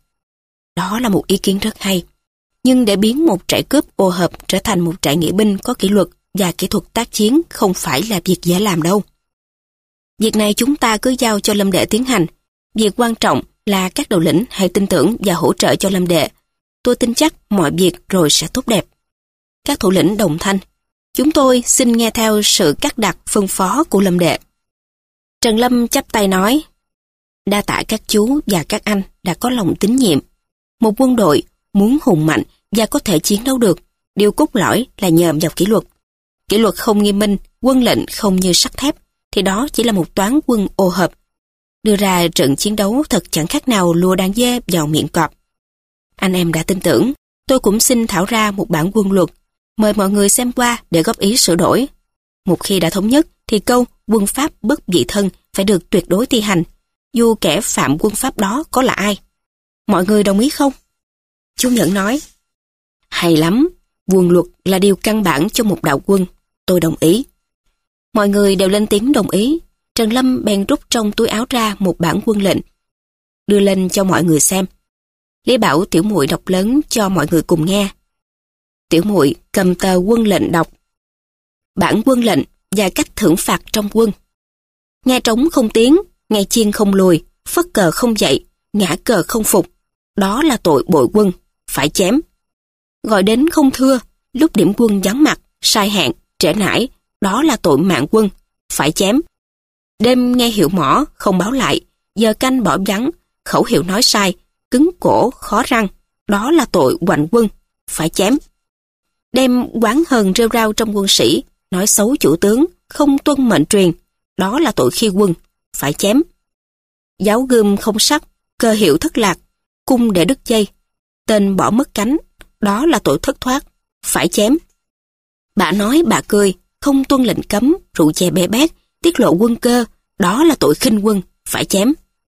đó là một ý kiến rất hay, nhưng để biến một trại cướp ô hợp trở thành một trại nghĩa binh có kỷ luật và kỹ thuật tác chiến không phải là việc dễ làm đâu. Việc này chúng ta cứ giao cho Lâm Đệ tiến hành. Việc quan trọng là các đầu lĩnh hãy tin tưởng và hỗ trợ cho Lâm Đệ. Tôi tin chắc mọi việc rồi sẽ tốt đẹp. Các thủ lĩnh đồng thanh: chúng tôi xin nghe theo sự cắt đặt phân phó của Lâm Đệ. Trần Lâm chắp tay nói: đa tạ các chú và các anh đã có lòng tín nhiệm. Một quân đội muốn hùng mạnh và có thể chiến đấu được, điều cốt lõi là nhờ vào kỷ luật. Kỷ luật không nghiêm minh, quân lệnh không như sắt thép, thì đó chỉ là một toán quân ô hợp. Đưa ra trận chiến đấu thật chẳng khác nào lùa đàn dê vào miệng cọp. Anh em đã tin tưởng, tôi cũng xin thảo ra một bản quân luật, mời mọi người xem qua để góp ý sửa đổi. Một khi đã thống nhất, thì câu quân pháp bất vị thân phải được tuyệt đối thi hành, dù kẻ phạm quân pháp đó có là ai. Mọi người đồng ý không? Chú Nhẫn nói: hay lắm, quân luật là điều căn bản cho một đạo quân, tôi đồng ý. Mọi người đều lên tiếng đồng ý. Trần Lâm bèn rút trong túi áo ra một bản quân lệnh, đưa lên cho mọi người xem. Lý bảo Tiểu Muội đọc lớn cho mọi người cùng nghe. Tiểu Muội cầm tờ quân lệnh đọc: bản quân lệnh và cách thưởng phạt trong quân. Nghe trống không tiếng, nghe chiên không lùi, phất cờ không dậy, ngã cờ không phục, đó là tội bội quân, phải chém. Gọi đến không thưa, lúc điểm quân vắng mặt, sai hẹn, trễ nải, đó là tội mạn quân, phải chém. Đêm nghe hiệu mỏ, không báo lại, giờ canh bỏ vắng, khẩu hiệu nói sai, cứng cổ, khó răng, đó là tội hoành quân, phải chém. Đem oán hờn rêu rao trong quân sĩ, nói xấu chủ tướng, không tuân mệnh truyền, đó là tội khi quân, phải chém. Giáo gươm không sắc, cơ hiệu thất lạc, cung để đứt dây, tên bỏ mất cánh, đó là tội thất thoát, phải chém. Bà nói bà cười, không tuân lệnh cấm, rượu chè bè bét, tiết lộ quân cơ, đó là tội khinh quân, phải chém.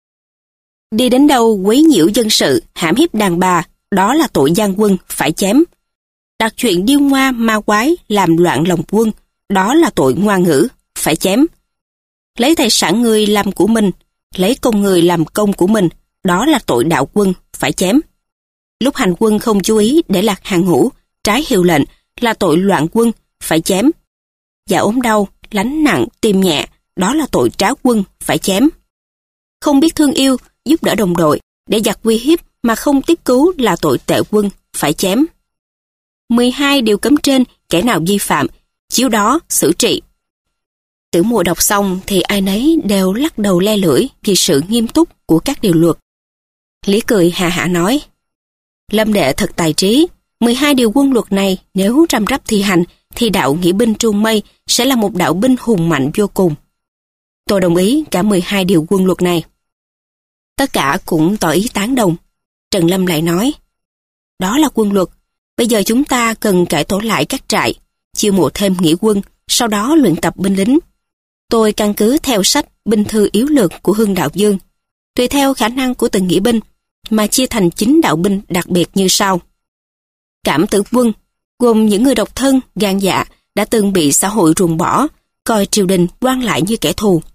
Đi đến đâu quấy nhiễu dân sự, hãm hiếp đàn bà, đó là tội gian quân, phải chém. Đặt chuyện điêu ngoa ma quái, làm loạn lòng quân, đó là tội ngoan ngữ, phải chém. Lấy tài sản người làm của mình, lấy công người làm công của mình, đó là tội đạo quân, phải chém. Lúc hành quân không chú ý để lạc hàng ngũ, trái hiệu lệnh, là tội loạn quân, phải chém. Dạ ốm đau, lánh nặng, tim nhẹ, đó là tội trá quân, phải chém. Không biết thương yêu, giúp đỡ đồng đội, để giặc uy hiếp mà không tiếp cứu là tội tệ quân, phải chém. mười hai điều cấm trên, kẻ nào vi phạm, chiếu đó xử trị. Tiểu Muội đọc xong thì ai nấy đều lắc đầu le lưỡi vì sự nghiêm túc của các điều luật. Lý cười hà hả nói: Lâm Đệ thật tài trí, mười hai điều quân luật này nếu răm rắp thi hành thì đạo nghĩa binh Trung Mây sẽ là một đạo binh hùng mạnh vô cùng. Tôi đồng ý cả mười hai điều quân luật này. Tất cả cũng tỏ ý tán đồng. Trần Lâm lại nói: đó là quân luật, bây giờ chúng ta cần cải tổ lại các trại, chiêu mộ thêm nghĩa quân, sau đó luyện tập binh lính. Tôi căn cứ theo sách binh thư yếu lược của Hưng Đạo Dương, tùy theo khả năng của từng nghĩa binh mà chia thành chín đạo binh đặc biệt như sau. Cảm tử quân, gồm những người độc thân, gan dạ, đã từng bị xã hội ruồng bỏ, coi triều đình quan lại như kẻ thù.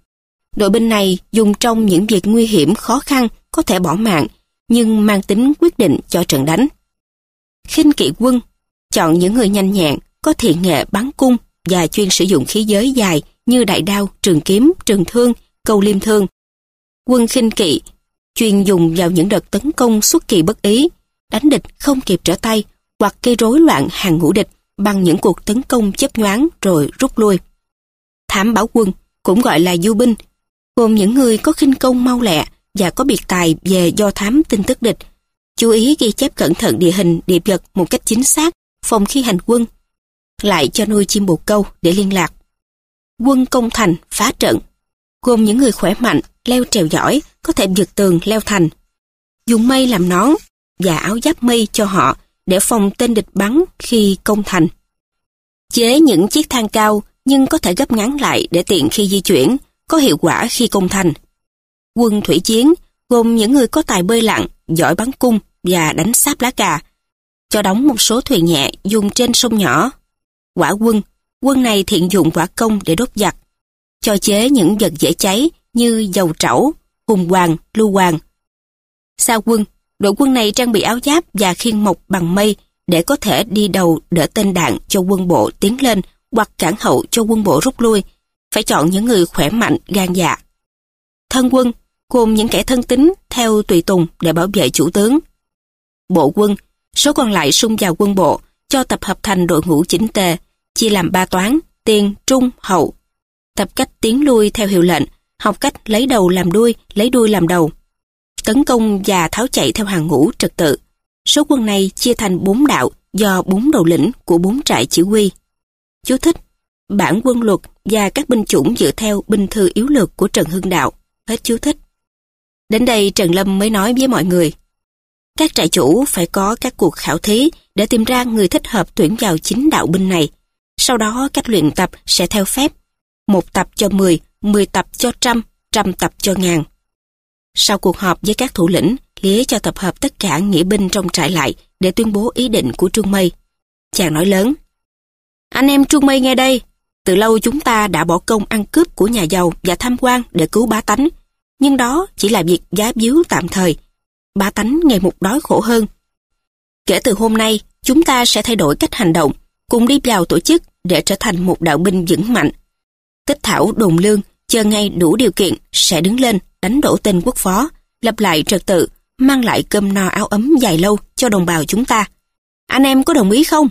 Đội binh này dùng trong những việc nguy hiểm khó khăn có thể bỏ mạng, nhưng mang tính quyết định cho trận đánh. Khinh kỵ quân chọn những người nhanh nhẹn, có thiện nghệ bắn cung và chuyên sử dụng khí giới dài như đại đao, trường kiếm, trường thương, câu liêm thương. Quân khinh kỵ chuyên dùng vào những đợt tấn công xuất kỳ bất ý, đánh địch không kịp trở tay hoặc gây rối loạn hàng ngũ địch bằng những cuộc tấn công chớp nhoáng rồi rút lui. Thám báo quân cũng gọi là du binh, gồm những người có khinh công mau lẹ và có biệt tài về do thám tin tức địch, chú ý ghi chép cẩn thận địa hình, địa vật một cách chính xác, phòng khi hành quân, lại cho nuôi chim bồ câu để liên lạc. Quân công thành phá trận, gồm những người khỏe mạnh, leo trèo giỏi, có thể vượt tường leo thành, dùng mây làm nón và áo giáp mây cho họ để phòng tên địch bắn khi công thành. Chế những chiếc thang cao nhưng có thể gấp ngắn lại để tiện khi di chuyển, có hiệu quả khi công thành. Quân thủy chiến gồm những người có tài bơi lặn, giỏi bắn cung và đánh sáp lá cà, cho đóng một số thuyền nhẹ dùng trên sông nhỏ. Hỏa quân, quân này thiện dụng hỏa công để đốt giặc, cho chế những vật dễ cháy như dầu trẩu, hùng hoàng, lưu hoàng. Sa quân, đội quân này trang bị áo giáp và khiên mộc bằng mây để có thể đi đầu đỡ tên đạn cho quân bộ tiến lên hoặc cản hậu cho quân bộ rút lui, phải chọn những người khỏe mạnh, gan dạ. Thân quân, gồm những kẻ thân tín theo tùy tùng để bảo vệ chủ tướng. Bộ quân, số còn lại sung vào quân bộ, cho tập hợp thành đội ngũ chỉnh tề, chia làm ba toán, tiền, trung, hậu. Tập cách tiến lui theo hiệu lệnh, học cách lấy đầu làm đuôi, lấy đuôi làm đầu. Tấn công và tháo chạy theo hàng ngũ trật tự. Số quân này chia thành bốn đạo do bốn đầu lĩnh của bốn trại chỉ huy. Chú thích: bản quân luật và các binh chủng dựa theo binh thư yếu lược của Trần Hưng Đạo. Hết chú thích. Đến đây Trần Lâm mới nói với mọi người. Các trại chủ phải có các cuộc khảo thí để tìm ra người thích hợp tuyển vào chính đạo binh này. Sau đó cách luyện tập sẽ theo phép. Một tập cho mười, mười tập cho trăm, trăm tập cho ngàn. Sau cuộc họp với các thủ lĩnh, Lía cho tập hợp tất cả nghĩa binh trong trại lại để tuyên bố ý định của Trương Mây. Chàng nói lớn: anh em Trương Mây nghe đây, từ lâu chúng ta đã bỏ công ăn cướp của nhà giàu và tham quan để cứu bá tánh, nhưng đó chỉ là việc giá víu tạm thời. Bá tánh ngày một đói khổ hơn. Kể từ hôm nay, chúng ta sẽ thay đổi cách hành động, cùng đi vào tổ chức để trở thành một đạo binh vững mạnh. Tích thảo đồn lương, chờ ngày đủ điều kiện sẽ đứng lên đánh đổ tên quốc phó, lập lại trật tự, mang lại cơm no áo ấm dài lâu cho đồng bào chúng ta. Anh em có đồng ý không?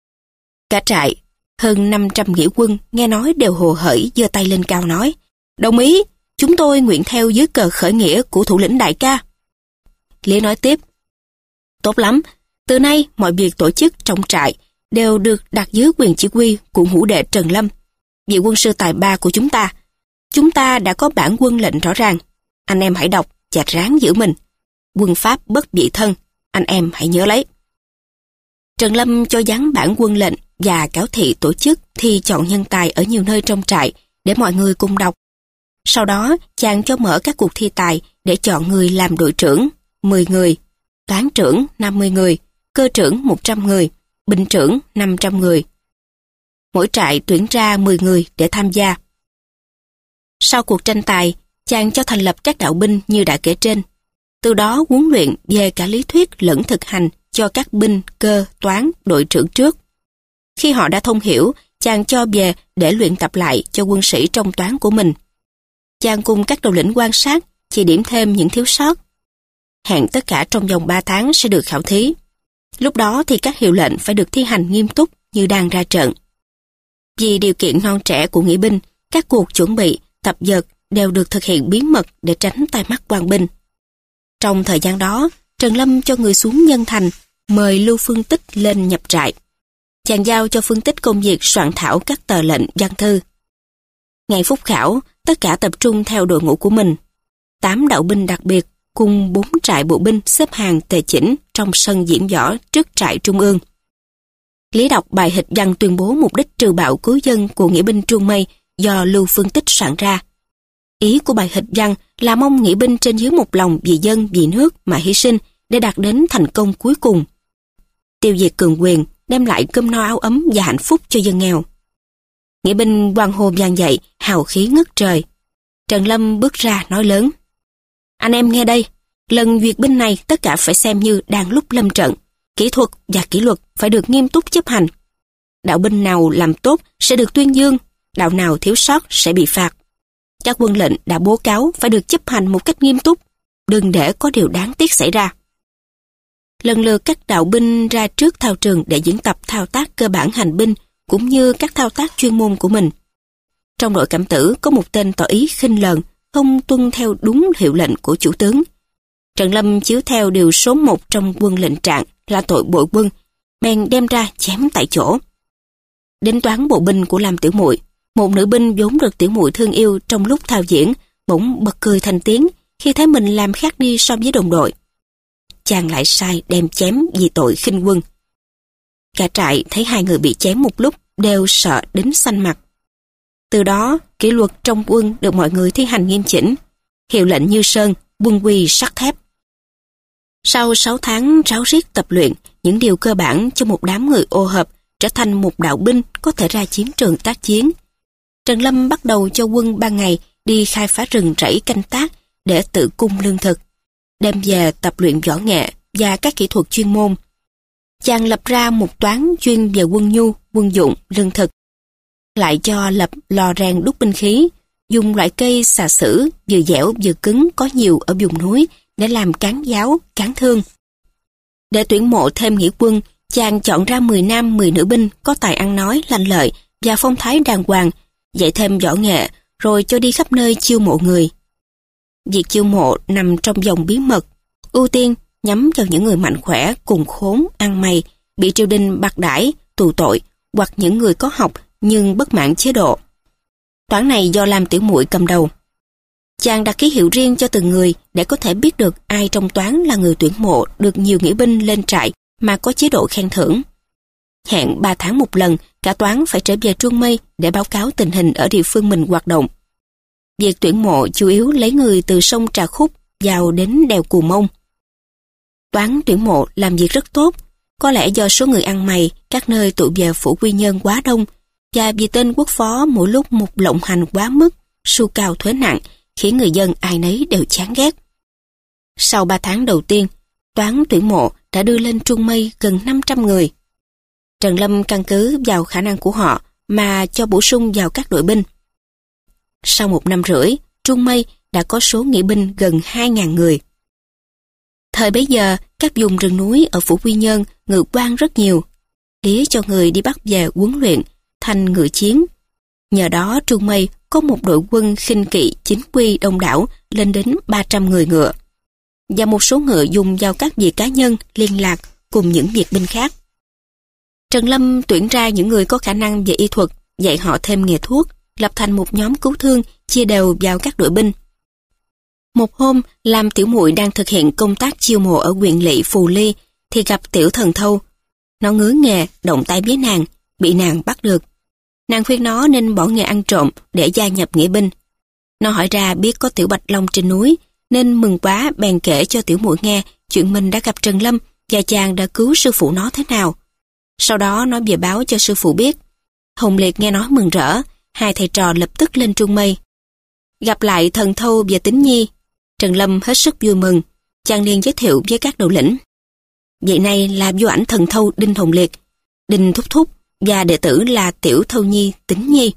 Cả trại, hơn năm trăm nghĩa quân nghe nói đều hồ hởi giơ tay lên cao nói: đồng ý, chúng tôi nguyện theo dưới cờ khởi nghĩa của thủ lĩnh đại ca. Lía nói tiếp: tốt lắm, từ nay mọi việc tổ chức trong trại đều được đặt dưới quyền chỉ huy của hữu đệ Trần Lâm, vị quân sư tài ba của chúng ta. Chúng ta đã có bản quân lệnh rõ ràng, anh em hãy đọc và ráng giữ mình. Quân pháp bất vị thân, anh em hãy nhớ lấy. Trần Lâm cho dán bản quân lệnh và cáo thị tổ chức thi chọn nhân tài ở nhiều nơi trong trại để mọi người cùng đọc. Sau đó, chàng cho mở các cuộc thi tài để chọn người làm đội trưởng, mười người, toán trưởng năm mươi người, cơ trưởng một trăm người, binh trưởng năm trăm người. Mỗi trại tuyển ra mười người để tham gia. Sau cuộc tranh tài, chàng cho thành lập các đạo binh như đã kể trên. Từ đó huấn luyện về cả lý thuyết lẫn thực hành cho các binh, cơ, toán, đội trưởng trước. Khi họ đã thông hiểu, chàng cho về để luyện tập lại cho quân sĩ trong toán của mình. Chàng cùng các đầu lĩnh quan sát, chỉ điểm thêm những thiếu sót. Hẹn tất cả trong vòng ba tháng sẽ được khảo thí. Lúc đó thì các hiệu lệnh phải được thi hành nghiêm túc như đang ra trận. Vì điều kiện non trẻ của nghĩa binh, các cuộc chuẩn bị, tập dượt đều được thực hiện bí mật để tránh tai mắt quan binh. Trong thời gian đó, Trần Lâm cho người xuống Nhân Thành, mời Lưu Phương Tích lên nhập trại. Chàng giao cho Phương Tích công việc soạn thảo các tờ lệnh văn thư. Ngày phúc khảo, tất cả tập trung theo đội ngũ của mình. Tám đạo binh đặc biệt cùng bốn trại bộ binh xếp hàng tề chỉnh trong sân diễn võ trước trại trung ương. Lý đọc bài hịch văn tuyên bố mục đích trừ bạo cứu dân của nghĩa binh Trương Mây do Lưu Phương Tích soạn ra. Ý của bài hịch văn là mong nghĩa binh trên dưới một lòng vì dân, vì nước mà hy sinh để đạt đến thành công cuối cùng. Tiêu diệt cường quyền, đem lại cơm no áo ấm và hạnh phúc cho dân nghèo. Nghĩa binh hoan hô vang dậy, hào khí ngất trời. Trần Lâm bước ra nói lớn. Anh em nghe đây, lần duyệt binh này tất cả phải xem như đang lúc lâm trận. Kỹ thuật và kỷ luật phải được nghiêm túc chấp hành. Đạo binh nào làm tốt sẽ được tuyên dương, đạo nào thiếu sót sẽ bị phạt. Các quân lệnh đã bố cáo phải được chấp hành một cách nghiêm túc, đừng để có điều đáng tiếc xảy ra. Lần lượt các đạo binh ra trước thao trường để diễn tập thao tác cơ bản hành binh cũng như các thao tác chuyên môn của mình. Trong đội cảm tử có một tên tỏ ý khinh lờn, không tuân theo đúng hiệu lệnh của chủ tướng. Trần Lâm chiếu theo điều số một trong quân lệnh trạng là tội bội quân, bèn đem ra chém tại chỗ. Đến toán bộ binh của Lam Tiểu Muội, một nữ binh vốn được Tiểu Muội thương yêu trong lúc thao diễn, bỗng bật cười thành tiếng khi thấy mình làm khác đi so với đồng đội. Chàng lại sai đem chém vì tội khinh quân. Cả trại thấy hai người bị chém một lúc đều sợ đến xanh mặt. Từ đó, kỷ luật trong quân được mọi người thi hành nghiêm chỉnh, hiệu lệnh như sơn, quân quy sắt thép. Sau sáu tháng ráo riết tập luyện, những điều cơ bản cho một đám người ô hợp trở thành một đạo binh có thể ra chiến trường tác chiến. Trần Lâm bắt đầu cho quân ban ngày đi khai phá rừng rẫy canh tác để tự cung lương thực, đem về tập luyện võ nghệ và các kỹ thuật chuyên môn. Chàng lập ra một toán chuyên về quân nhu, quân dụng, lương thực. Lại cho lập lò rèn đúc binh khí, dùng loại cây xà xử vừa dẻo vừa cứng có nhiều ở vùng núi để làm cán giáo, cán thương. Để tuyển mộ thêm nghĩa quân, chàng chọn ra mười nam mười nữ binh có tài ăn nói, lanh lợi và phong thái đàng hoàng, dạy thêm võ nghệ, rồi cho đi khắp nơi chiêu mộ người. Việc chiêu mộ nằm trong vòng bí mật, ưu tiên nhắm vào những người mạnh khỏe, cùng khốn, ăn mày, bị triều đình bạc đãi, tù tội, hoặc những người có học nhưng bất mãn chế độ. Toán này do Lam Tiểu Muội cầm đầu. Chàng đặt ký hiệu riêng cho từng người để có thể biết được ai trong toán là người tuyển mộ được nhiều nghĩa binh lên trại mà có chế độ khen thưởng. Hẹn ba tháng một lần, cả toán phải trở về Truông Mây để báo cáo tình hình ở địa phương mình hoạt động. Việc tuyển mộ chủ yếu lấy người từ sông Trà Khúc vào đến đèo Cù Mông. Toán tuyển mộ làm việc rất tốt, có lẽ do số người ăn mày các nơi tụ về phủ Quy Nhơn quá đông, và vì tên quốc phó mỗi lúc một lộng hành quá mức, sưu cao thuế nặng, khiến người dân ai nấy đều chán ghét. Sau ba tháng đầu tiên, toán tuyển mộ đã đưa lên Truông Mây gần năm trăm người. Trần Lâm căn cứ vào khả năng của họ mà cho bổ sung vào các đội binh. Sau một năm rưỡi, Truông Mây đã có số nghĩa binh gần hai nghìn người. Thời bấy giờ, các vùng rừng núi ở phủ Quy Nhơn ngự quan rất nhiều. Lý cho người đi bắt về huấn luyện, thành ngự chiến. Nhờ đó Truông Mây có một đội quân khinh kỵ chính quy đông đảo lên đến ba trăm người ngựa. Và một số ngựa dùng vào các việc cá nhân, liên lạc cùng những việc binh khác. Trần Lâm tuyển ra những người có khả năng về y thuật, dạy họ thêm nghề thuốc, lập thành một nhóm cứu thương, chia đều vào các đội binh. Một hôm, Lam Tiểu Muội đang thực hiện công tác chiêu mộ ở huyện lỵ Phù Ly, thì gặp Tiểu Thần Thâu. Nó ngứa nghề, động tay với nàng, bị nàng bắt được. Nàng khuyên nó nên bỏ nghề ăn trộm để gia nhập nghĩa binh. Nó hỏi ra biết có Tiểu Bạch Long trên núi, nên mừng quá bèn kể cho Tiểu Muội nghe chuyện mình đã gặp Trần Lâm và chàng đã cứu sư phụ nó thế nào. Sau đó nó về báo cho sư phụ biết. Hồng Liệt nghe nói mừng rỡ, hai thầy trò lập tức lên Truông Mây. Gặp lại Thần Thâu và Tính Nhi, Trần Lâm hết sức vui mừng, chàng liền giới thiệu với các đầu lĩnh. Vậy này là vua ảnh Thần Thâu Đinh Hồng Liệt, Đinh Thúc Thúc và đệ tử là Tiểu Thâu Nhi, Tính Nhi.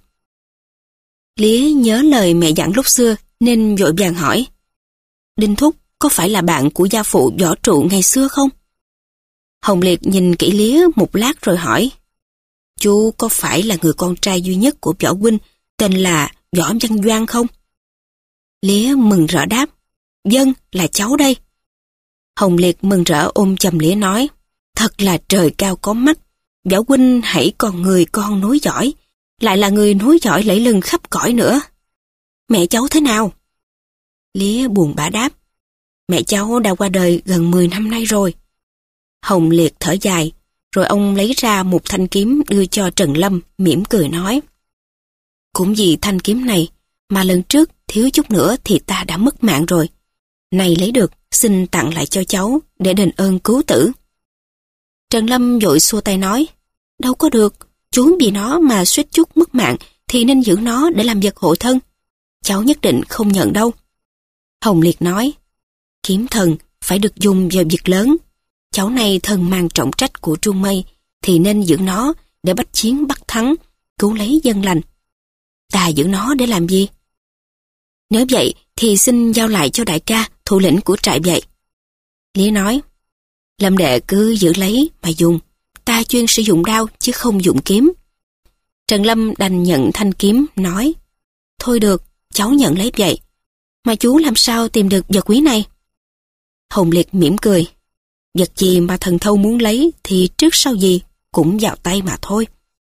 Lía nhớ lời mẹ dặn lúc xưa nên vội vàng hỏi. Đinh Thúc có phải là bạn của gia phụ Võ Trụ ngày xưa không? Hồng Liệt nhìn kỹ Lía một lát rồi hỏi. Chú có phải là người con trai duy nhất của Võ huynh tên là Võ Văn Doan không? Lía mừng rỡ đáp. Vâng, là cháu đây. Hồng Liệt mừng rỡ ôm chầm Lía nói. Thật là trời cao có mắt. Võ huynh hãy còn người con nối dõi, lại là người nối dõi lẫy lừng khắp cõi nữa. Mẹ cháu thế nào? Lía buồn bã đáp. Mẹ cháu đã qua đời gần mười năm nay rồi. Hồng Liệt thở dài, rồi ông lấy ra một thanh kiếm đưa cho Trần Lâm, mỉm cười nói. Cũng vì thanh kiếm này mà lần trước thiếu chút nữa thì ta đã mất mạng rồi. Này lấy được, xin tặng lại cho cháu để đền ơn cứu tử. Trần Lâm vội xua tay nói. Đâu có được, chú vì nó mà suýt chút mất mạng thì nên giữ nó để làm vật hộ thân. cháu nhất định không nhận đâu. Hồng Liệt nói, kiếm thần phải được dùng vào việc lớn. Cháu này thần mang trọng trách của Trung Mây, thì nên giữ nó để bách chiến bắt thắng, cứu lấy dân lành. Ta giữ nó để làm gì? Nếu vậy thì xin giao lại cho đại ca, thủ lĩnh của trại vậy. Lý nói, Lâm đệ cứ giữ lấy mà dùng, ta chuyên sử dụng đao chứ không dụng kiếm. Trần Lâm đành nhận thanh kiếm, nói, thôi được, cháu nhận lấy vậy. Mà chú làm sao tìm được vật quý này? Hồng Liệt mỉm cười, vật gì mà thần thâu muốn lấy thì trước sau gì cũng vào tay mà thôi.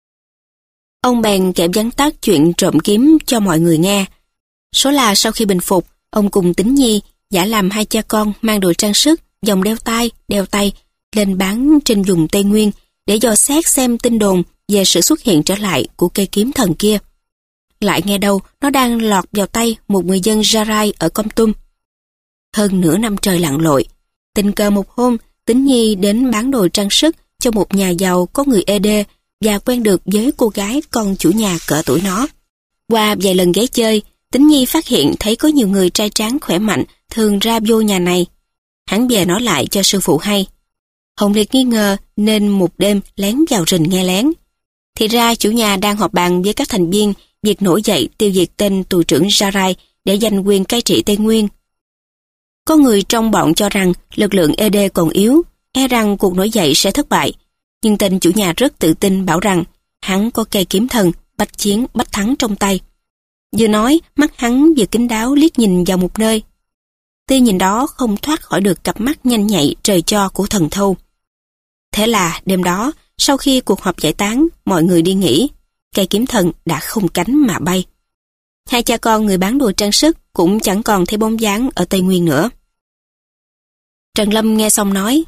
Ông bèn kể vắn tắt chuyện trộm kiếm cho mọi người nghe. Số là sau khi bình phục, ông cùng Tính Nhi giả làm hai cha con mang đồ trang sức, vòng đeo tai, đeo tay lên bán trên vùng Tây Nguyên để dò xét xem tin đồn về sự xuất hiện trở lại của cây kiếm thần kia. Lại nghe đâu nó đang lọt vào tay một người dân Gia Rai ở Kon Tum. Hơn nửa năm trời lặn lội, tình cờ một hôm, Tính Nhi đến bán đồ trang sức cho một nhà giàu có người ê đê và quen được với cô gái con chủ nhà cỡ tuổi nó. Qua vài lần ghé chơi, Tính Nhi phát hiện thấy có nhiều người trai tráng khỏe mạnh thường ra vô nhà này. Hắn về nói lại cho sư phụ hay. Hồng Liệt nghi ngờ nên một đêm lén vào rình nghe lén. Thì ra chủ nhà đang họp bàn với các thành viên việc nổi dậy tiêu diệt tên tù trưởng Gia Rai để giành quyền cai trị Tây Nguyên. Có người trong bọn cho rằng lực lượng ê đê còn yếu, e rằng cuộc nổi dậy sẽ thất bại. Nhưng tên chủ nhà rất tự tin bảo rằng hắn có cây kiếm thần, bách chiến bách thắng trong tay. Vừa nói, mắt hắn vừa kín đáo liếc nhìn vào một nơi. Tia nhìn đó không thoát khỏi được cặp mắt nhanh nhạy trời cho của thần thâu. Thế là đêm đó, sau khi cuộc họp giải tán, mọi người đi nghỉ, cây kiếm thần đã không cánh mà bay. Hai cha con người bán đồ trang sức cũng chẳng còn thấy bóng dáng ở Tây Nguyên nữa. Trần Lâm nghe xong nói,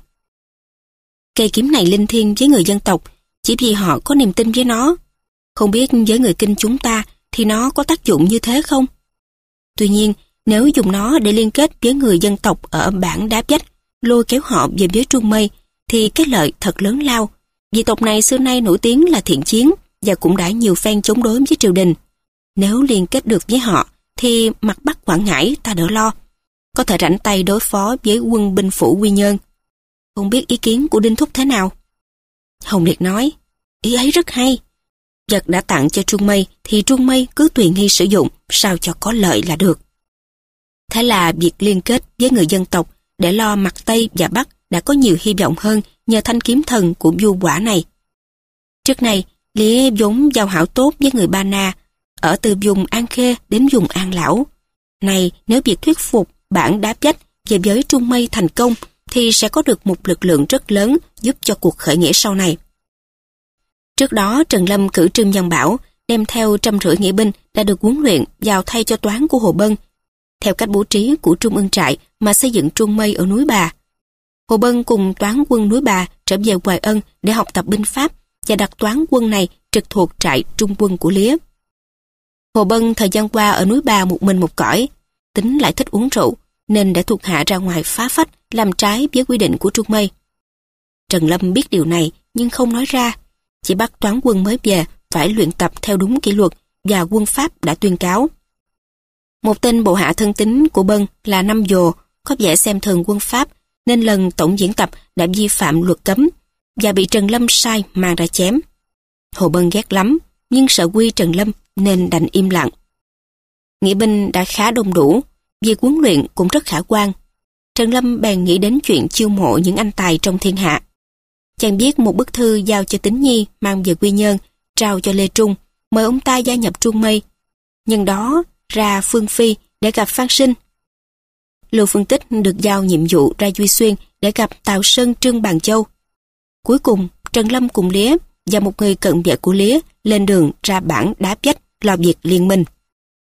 cây kiếm này linh thiêng với người dân tộc, chỉ vì họ có niềm tin với nó. Không biết với người Kinh chúng ta thì nó có tác dụng như thế không? Tuy nhiên, nếu dùng nó để liên kết với người dân tộc ở bản Đá Vách, lôi kéo họ về với Trung Mây, thì cái lợi thật lớn lao. Vì tộc này xưa nay nổi tiếng là thiện chiến và cũng đã nhiều phen chống đối với triều đình. Nếu liên kết được với họ, thì mặt Bắc Quảng Ngãi ta đỡ lo. Có thể rảnh tay đối phó với quân binh phủ Quy Nhơn. Không biết ý kiến của Đinh Thúc thế nào? Hồng Liệt nói, ý ấy rất hay. Vật đã tặng cho Trung Mây thì Trung Mây cứ tùy nghi sử dụng, sao cho có lợi là được. Thế là việc liên kết với người dân tộc để lo mặt Tây và Bắc đã có nhiều hy vọng hơn nhờ thanh kiếm thần của vua Quả này. Trước này, Lý vốn giao hảo tốt với người Ba Na, ở từ vùng An Khê đến vùng An Lão. Này, nếu việc thuyết phục bản Đá Vách về với Trung Mây thành công, thì sẽ có được một lực lượng rất lớn giúp cho cuộc khởi nghĩa sau này. Trước đó, Trần Lâm cử Trương Văn Bảo đem theo trăm rưỡi nghĩa binh đã được huấn luyện vào thay cho toán của Hồ Bân, theo cách bố trí của Trung ương trại mà xây dựng Trung Mây ở núi Bà. Hồ Bân cùng toán quân núi Bà trở về Hoài Ân để học tập binh pháp và đặt toán quân này trực thuộc trại trung quân của Lía. Hồ Bân thời gian qua ở núi Bà một mình một cõi, tính lại thích uống rượu, nên đã thuộc hạ ra ngoài phá phách, làm trái với quy định của Trung Mây. Trần Lâm biết điều này nhưng không nói ra, chỉ bắt toán quân mới về phải luyện tập theo đúng kỷ luật và quân pháp đã tuyên cáo. Một tên bộ hạ thân tín của Bân là Năm Dồ có vẻ xem thường quân pháp, nên lần tổng diễn tập đã vi phạm luật cấm và bị Trần Lâm sai mang ra chém. Hồ Bân ghét lắm, nhưng sợ quy Trần Lâm nên đành im lặng. Nghĩa binh đã khá đông đủ, việc huấn luyện cũng rất khả quan. Trần Lâm bèn nghĩ đến chuyện chiêu mộ những anh tài trong thiên hạ. Chàng viết một bức thư giao cho Tính Nhi mang về Quy Nhơn, trao cho Lê Trung, mời ông ta gia nhập Trung Mây. Nhân đó ra Phương Phi để gặp Phan Sinh. Lưu Phương Tích được giao nhiệm vụ ra Duy Xuyên để gặp Tào Sơn Trương Bàn Châu. Cuối cùng, Trần Lâm cùng Lía và một người cận vệ của Lía lên đường ra bản Đá Vách lo việc liên minh.